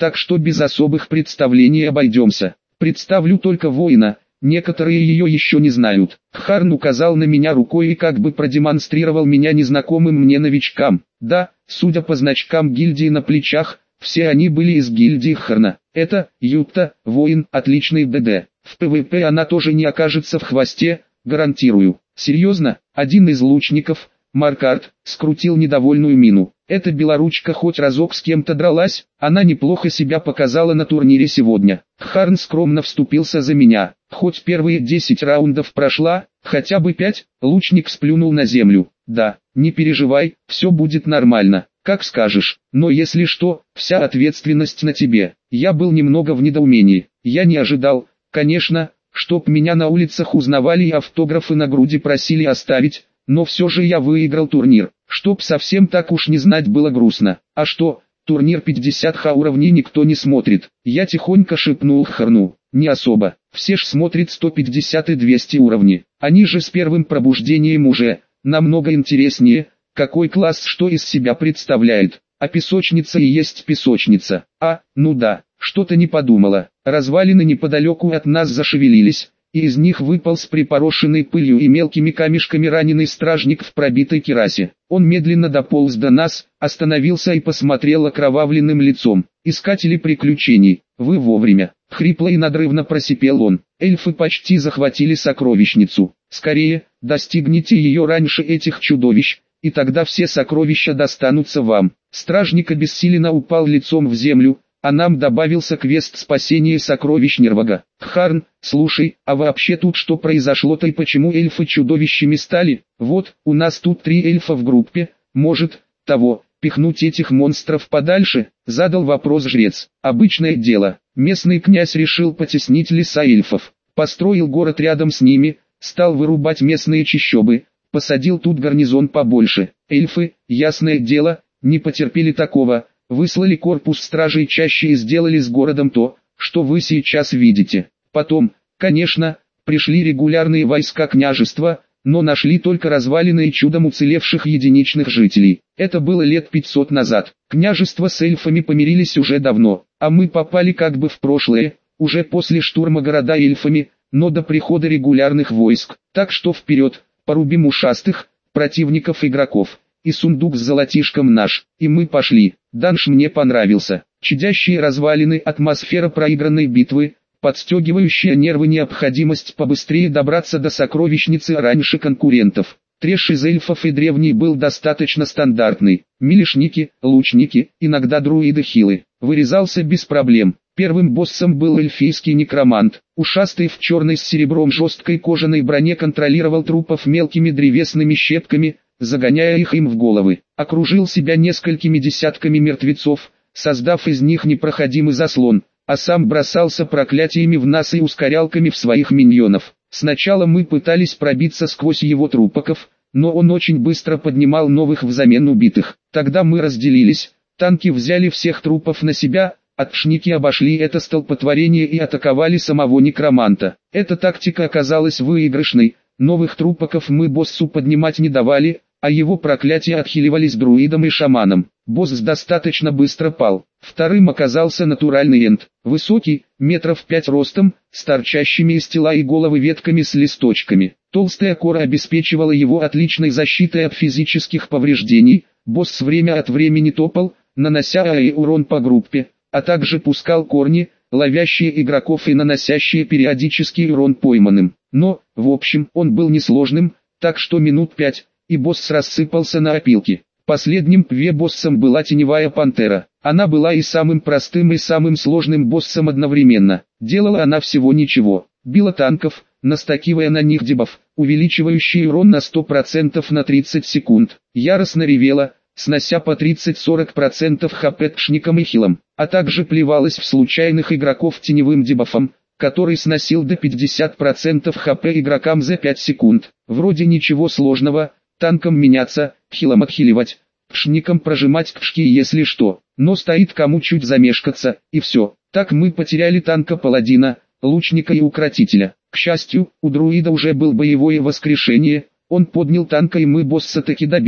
так что без особых представлений обойдемся. Представлю только воина, некоторые ее еще не знают. Харн указал на меня рукой и как бы продемонстрировал меня незнакомым мне новичкам. Да, судя по значкам гильдии на плечах, все они были из гильдии Харна. Это, Юта, воин, отличный ДД. В ПВП она тоже не окажется в хвосте, гарантирую. Серьезно, один из лучников, Маркарт, скрутил недовольную мину. Эта белоручка хоть разок с кем-то дралась, она неплохо себя показала на турнире сегодня. Харн скромно вступился за меня. Хоть первые десять раундов прошла, хотя бы пять, лучник сплюнул на землю. Да, не переживай, все будет нормально, как скажешь. Но если что, вся ответственность на тебе. Я был немного в недоумении. Я не ожидал, конечно, чтоб меня на улицах узнавали и автографы на груди просили оставить, но все же я выиграл турнир. Чтоб совсем так уж не знать, было грустно. А что, турнир пятьдесят ха уровней никто не смотрит. Я тихонько шепнул Харну. Не особо. Все ж смотрят сто пятьдесят и двести уровни. Они же с первым пробуждением уже. Намного интереснее, какой класс что из себя представляет. А песочница и есть песочница. А, ну да, что-то не подумала. Развалины неподалеку от нас зашевелились, и из них выпал с припорошенной пылью и мелкими камешками раненый стражник в пробитой кирасе. Он медленно дополз до нас, остановился и посмотрел окровавленным лицом. «Искатели приключений, вы вовремя!» Хрипло и надрывно просипел он. «Эльфы почти захватили сокровищницу. Скорее, достигните ее раньше этих чудовищ, и тогда все сокровища достанутся вам». Стражник обессиленно упал лицом в землю, а нам добавился квест спасения сокровищ Нервага. «Харн, слушай, а вообще тут что произошло-то и почему эльфы чудовищами стали? Вот, у нас тут три эльфа в группе, может, того, пихнуть этих монстров подальше?» Задал вопрос жрец. «Обычное дело, местный князь решил потеснить леса эльфов, построил город рядом с ними, стал вырубать местные чащобы, посадил тут гарнизон побольше. Эльфы, ясное дело, не потерпели такого, выслали корпус стражей чаще и сделали с городом то, что вы сейчас видите. Потом, конечно, пришли регулярные войска княжества, но нашли только развалины и чудом уцелевших единичных жителей. Это было лет пятьсот назад. Княжество с эльфами помирились уже давно, а мы попали как бы в прошлое, уже после штурма города эльфами, но до прихода регулярных войск. Так что вперед, порубим ушастых, противников игроков. И сундук с золотишком наш, и мы пошли. Данж мне понравился. Чадящие развалины, атмосфера проигранной битвы, подстегивающая нервы, необходимость побыстрее добраться до сокровищницы раньше конкурентов. Треш из эльфов и древний был достаточно стандартный. Милишники, лучники, иногда друиды-хилы. Вырезался без проблем. Первым боссом был эльфийский некромант. Ушастый в черной с серебром жесткой кожаной броне контролировал трупов мелкими древесными щепками, загоняя их им в головы. Окружил себя несколькими десятками мертвецов, создав из них непроходимый заслон, а сам бросался проклятиями в нас и ускорялками в своих миньонов. Сначала мы пытались пробиться сквозь его трупаков, но он очень быстро поднимал новых взамен убитых. Тогда мы разделились, танки взяли всех трупов на себя, отшники обошли это столпотворение и атаковали самого некроманта. Эта тактика оказалась выигрышной, новых трупаков мы боссу поднимать не давали, а его проклятия отхиливались друидом и шаманом. Босс достаточно быстро пал. Вторым оказался натуральный энд, высокий, метров пять ростом, с торчащими из тела и головы ветками с листочками. Толстая кора обеспечивала его отличной защитой от физических повреждений. Босс время от времени топал, нанося АЭ урон по группе, а также пускал корни, ловящие игроков и наносящие периодический урон пойманным. Но, в общем, он был несложным, так что минут пять, и босс рассыпался на опилки. Последним пве-боссом была теневая пантера. Она была и самым простым и самым сложным боссом одновременно. Делала она всего ничего. Била танков, настакивая на них дебаф, увеличивающий урон на сто процентов на тридцать секунд. Яростно ревела, снося по тридцать-сорок процентов хп тшникам и хилам, а также плевалась в случайных игроков теневым дебафом, который сносил до пятидесяти процентов хп игрокам за пять секунд. Вроде ничего сложного, танком меняться, хилом отхиливать, тшником прожимать кшки если что, но стоит кому чуть замешкаться, и все. Так мы потеряли танка-паладина, лучника и укротителя. К счастью, у друида уже был боевое воскрешение, он поднял танка и мы босса таки добили.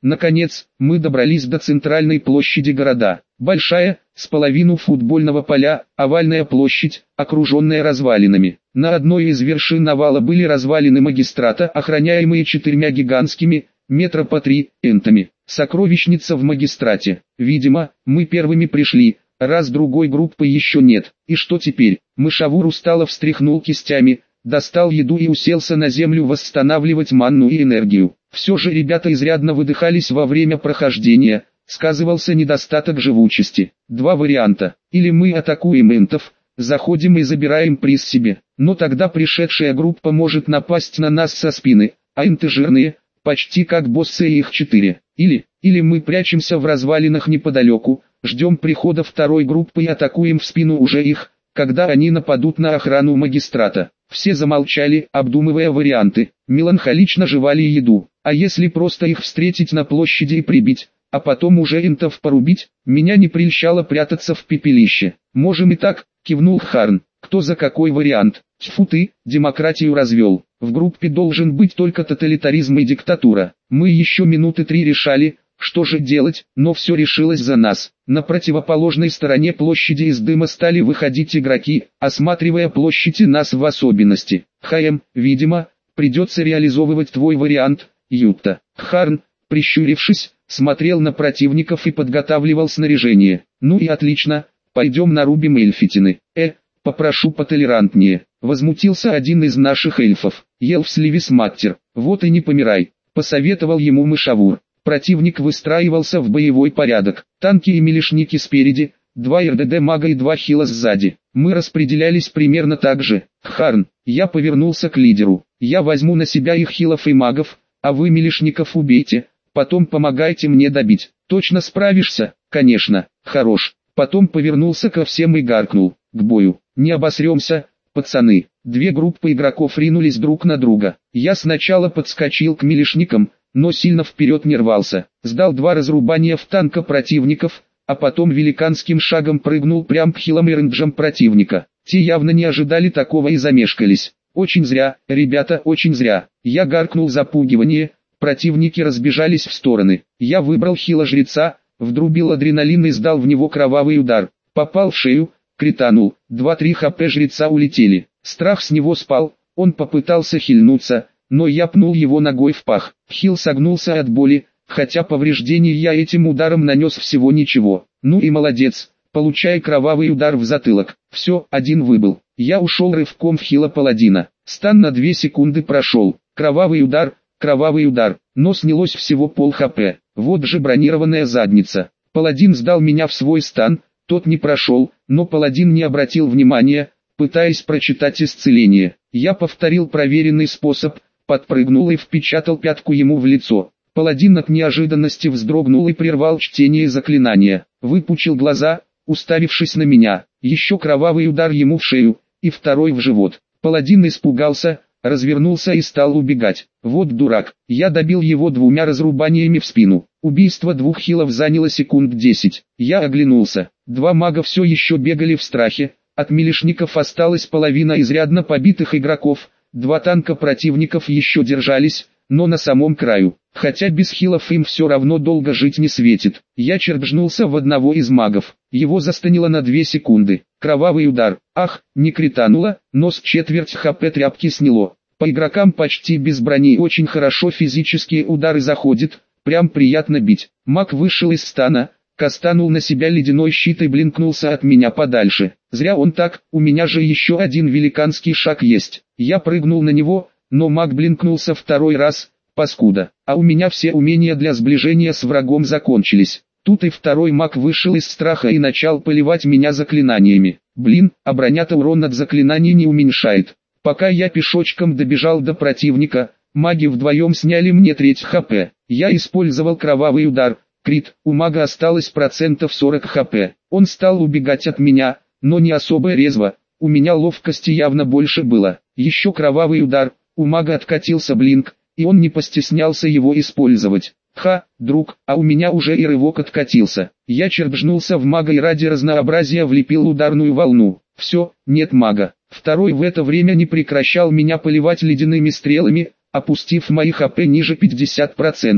Наконец, мы добрались до центральной площади города. Большая, с половину футбольного поля, овальная площадь, окруженная развалинами. На одной из вершин овала были развалины магистрата, охраняемые четырьмя гигантскими, метра по три, энтами. Сокровищница в магистрате. Видимо, мы первыми пришли, раз другой группы еще нет. И что теперь? Мышавур устало встряхнул кистями, достал еду и уселся на землю восстанавливать манну и энергию. Все же ребята изрядно выдыхались во время прохождения, сказывался недостаток живучести. Два варианта: или мы атакуем энтов, заходим и забираем приз себе, но тогда пришедшая группа может напасть на нас со спины, а энты жирные, почти как боссы и их четыре. Или, или мы прячемся в развалинах неподалеку, ждем прихода второй группы и атакуем в спину уже их, когда они нападут на охрану магистрата. Все замолчали, обдумывая варианты, меланхолично жевали еду. А если просто их встретить на площади и прибить, а потом уже энтов порубить? Меня не прельщало прятаться в пепелище. Можем и так, кивнул Харн. Кто за какой вариант? Тьфу ты, демократию развел. В группе должен быть только тоталитаризм и диктатура. Мы еще минуты три решали, что же делать, но все решилось за нас. На противоположной стороне площади из дыма стали выходить игроки, осматривая площадь и нас в особенности. ХМ, видимо, придется реализовывать твой вариант, Ютта. Харн, прищурившись, смотрел на противников и подготавливал снаряжение. Ну и отлично, пойдем нарубим эльфитины. Э, попрошу потолерантнее. Возмутился один из наших эльфов. Елфсливис Маттер, вот и не помирай, посоветовал ему Мышавур. Противник выстраивался в боевой порядок. Танки и милишники спереди, два эр дэ дэ мага и два хила сзади. Мы распределялись примерно так же. Харн, я повернулся к лидеру. Я возьму на себя их хилов и магов, а вы милишников убейте, потом помогайте мне добить. Точно справишься? Конечно. Хорош. Потом повернулся ко всем и гаркнул: к бою. Не обосремся, пацаны. Две группы игроков ринулись друг на друга. Я сначала подскочил к милишникам, но сильно вперед не рвался. Сдал два разрубания в танка противников, а потом великанским шагом прыгнул прям к хилам и рейнджам противника. Те явно не ожидали такого и замешкались. Очень зря, ребята, очень зря. Я гаркнул запугивание, противники разбежались в стороны. Я выбрал хила жреца, вдрубил адреналин и сдал в него кровавый удар. Попал в шею, кританул, два-три хп жреца улетели. Страх с него спал, он попытался хильнуться, но я пнул его ногой в пах. Хил согнулся от боли, хотя повреждений я этим ударом нанес всего ничего. Ну и молодец, получай кровавый удар в затылок. Все, один выбыл. Я ушел рывком в хила паладина. Стан на две секунды прошел. Кровавый удар, кровавый удар, но снялось всего пол хп. Вот же бронированная задница. Паладин сдал меня в свой стан, тот не прошел, но паладин не обратил внимания, пытаясь прочитать исцеление. Я повторил проверенный способ, подпрыгнул и впечатал пятку ему в лицо. Паладин от неожиданности вздрогнул и прервал чтение заклинания. Выпучил глаза, уставившись на меня. Еще кровавый удар ему в шею, и второй в живот. Паладин испугался, развернулся и стал убегать. Вот дурак, я добил его двумя разрубаниями в спину. Убийство двух хилов заняло секунд десять. Я оглянулся. Два мага все еще бегали в страхе. От милишников осталась половина изрядно побитых игроков. Два танка противников еще держались, но на самом краю. Хотя без хилов им все равно долго жить не светит. Я чербжнулся в одного из магов. Его застанило на две секунды. Кровавый удар. Ах, не критануло, но с четверть хп тряпки сняло. По игрокам почти без брони очень хорошо физические удары заходят. Прям приятно бить. Маг вышел из стана, кастанул на себя ледяной щит и блинкнулся от меня подальше. Зря он так, у меня же еще один великанский шаг есть. Я прыгнул на него, но маг блинкнулся второй раз. Паскуда, а у меня все умения для сближения с врагом закончились. Тут и второй маг вышел из страха и начал поливать меня заклинаниями. Блин, а броня-то урон от заклинаний не уменьшает. Пока я пешочком добежал до противника, маги вдвоем сняли мне треть хп. Я использовал кровавый удар, крит, у мага осталось процентов сорок хп. Он стал убегать от меня, но не особо резво, у меня ловкости явно больше было. Еще кровавый удар, у мага откатился блинк, и он не постеснялся его использовать. Ха, друг, а у меня уже и рывок откатился. Я чербжнулся в мага и ради разнообразия влепил ударную волну. Все, нет мага. Второй в это время не прекращал меня поливать ледяными стрелами, опустив мои хп ниже пятидесяти процентов.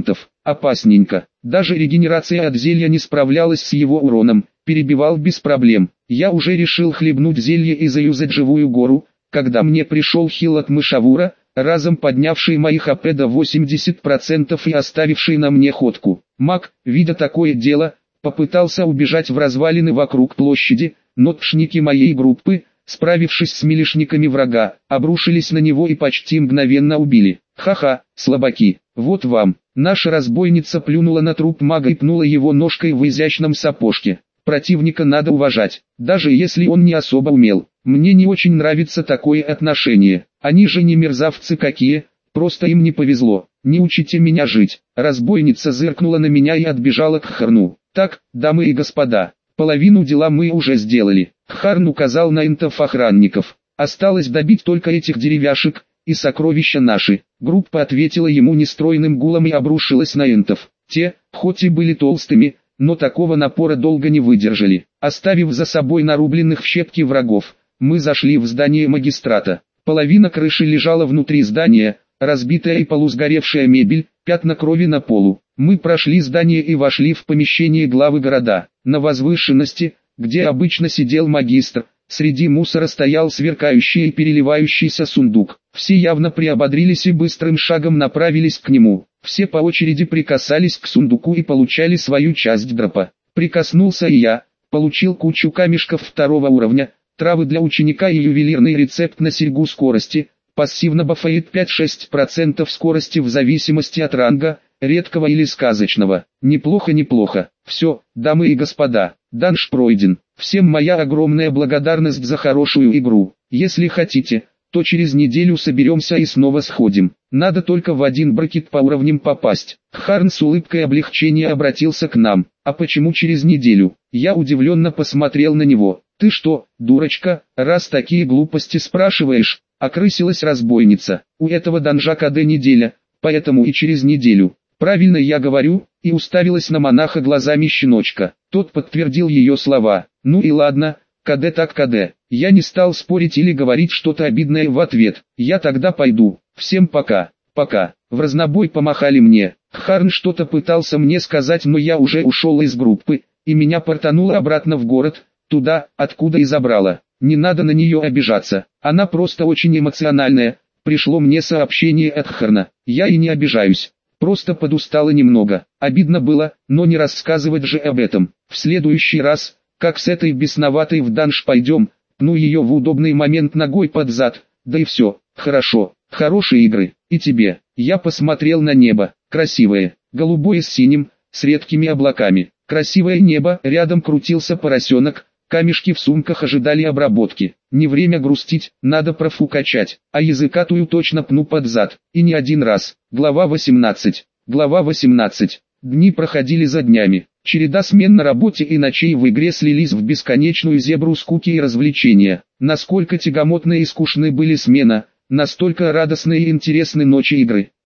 опасненько. Даже регенерация от зелья не справлялась с его уроном, перебивал без проблем. Я уже решил хлебнуть зелье и заюзать живую гору, когда мне пришел хил от мышавура, разом поднявший мои хп до восемьдесят процентов и оставивший на мне ходку. Маг, видя такое дело, попытался убежать в развалины вокруг площади, но тшники моей группы, справившись с милишниками врага, обрушились на него и почти мгновенно убили. Ха-ха, слабаки, вот вам. Наша разбойница плюнула на труп мага и пнула его ножкой в изящном сапожке. Противника надо уважать, даже если он не особо умел. Мне не очень нравится такое отношение. Они же не мерзавцы какие, просто им не повезло. Не учите меня жить. Разбойница зыркнула на меня и отбежала к Харну. Так, дамы и господа, половину дела мы уже сделали. Харн указал на энтов-охранников. Осталось добить только этих деревяшек, и сокровища наши. Группа ответила ему нестройным гулом и обрушилась на энтов. Те, хоть и были толстыми, но такого напора долго не выдержали. Оставив за собой нарубленных в щепки врагов, мы зашли в здание магистрата. Половина крыши лежала внутри здания, разбитая и полусгоревшая мебель, пятна крови на полу. Мы прошли здание и вошли в помещение главы города. На возвышенности, где обычно сидел магистр, среди мусора стоял сверкающий и переливающийся сундук. Все явно приободрились и быстрым шагом направились к нему. Все по очереди прикасались к сундуку и получали свою часть дропа. Прикоснулся и я, получил кучу камешков второго уровня, травы для ученика и ювелирный рецепт на серьгу скорости, пассивно бафает пять-шесть процентов скорости в зависимости от ранга, редкого или сказочного. Неплохо, неплохо. Все, дамы и господа, данж пройден. Всем моя огромная благодарность за хорошую игру. Если хотите, то через неделю соберемся и снова сходим. Надо только в один бракет по уровням попасть. Харн с улыбкой облегчения обратился к нам. А почему через неделю? Я удивленно посмотрел на него. Ты что, дурочка, раз такие глупости спрашиваешь? Окрысилась разбойница. У этого данжа КД неделя, поэтому и через неделю. Правильно я говорю, и уставилась на монаха глазами щеночка. Тот подтвердил ее слова. Ну и ладно, КД так КД. Я не стал спорить или говорить что-то обидное в ответ. Я тогда пойду. Всем пока. Пока. В разнобой помахали мне. Харн что-то пытался мне сказать, но я уже ушел из группы, и меня портануло обратно в город, туда, откуда и забрала. Не надо на нее обижаться. Она просто очень эмоциональная. Пришло мне сообщение от Харна. Я и не обижаюсь. Просто подустала немного. Обидно было, но не рассказывать же об этом. В следующий раз, как с этой бесноватой в данж пойдем, пну ее в удобный момент ногой под зад, да и все. Хорошо, хорошие игры, и тебе. Я посмотрел на небо, красивое, голубое с синим, с редкими облаками. Красивое небо, рядом крутился поросенок, камешки в сумках ожидали обработки. Не время грустить, надо профу качать, а языкатую точно пну под зад, и не один раз. Глава восемнадцать. Глава восемнадцать. Дни проходили за днями. Череда смен на работе и ночей в игре слились в бесконечную зебру скуки и развлечения. Насколько тягомотны и скучны были смена, настолько радостны и интересны ночи игры.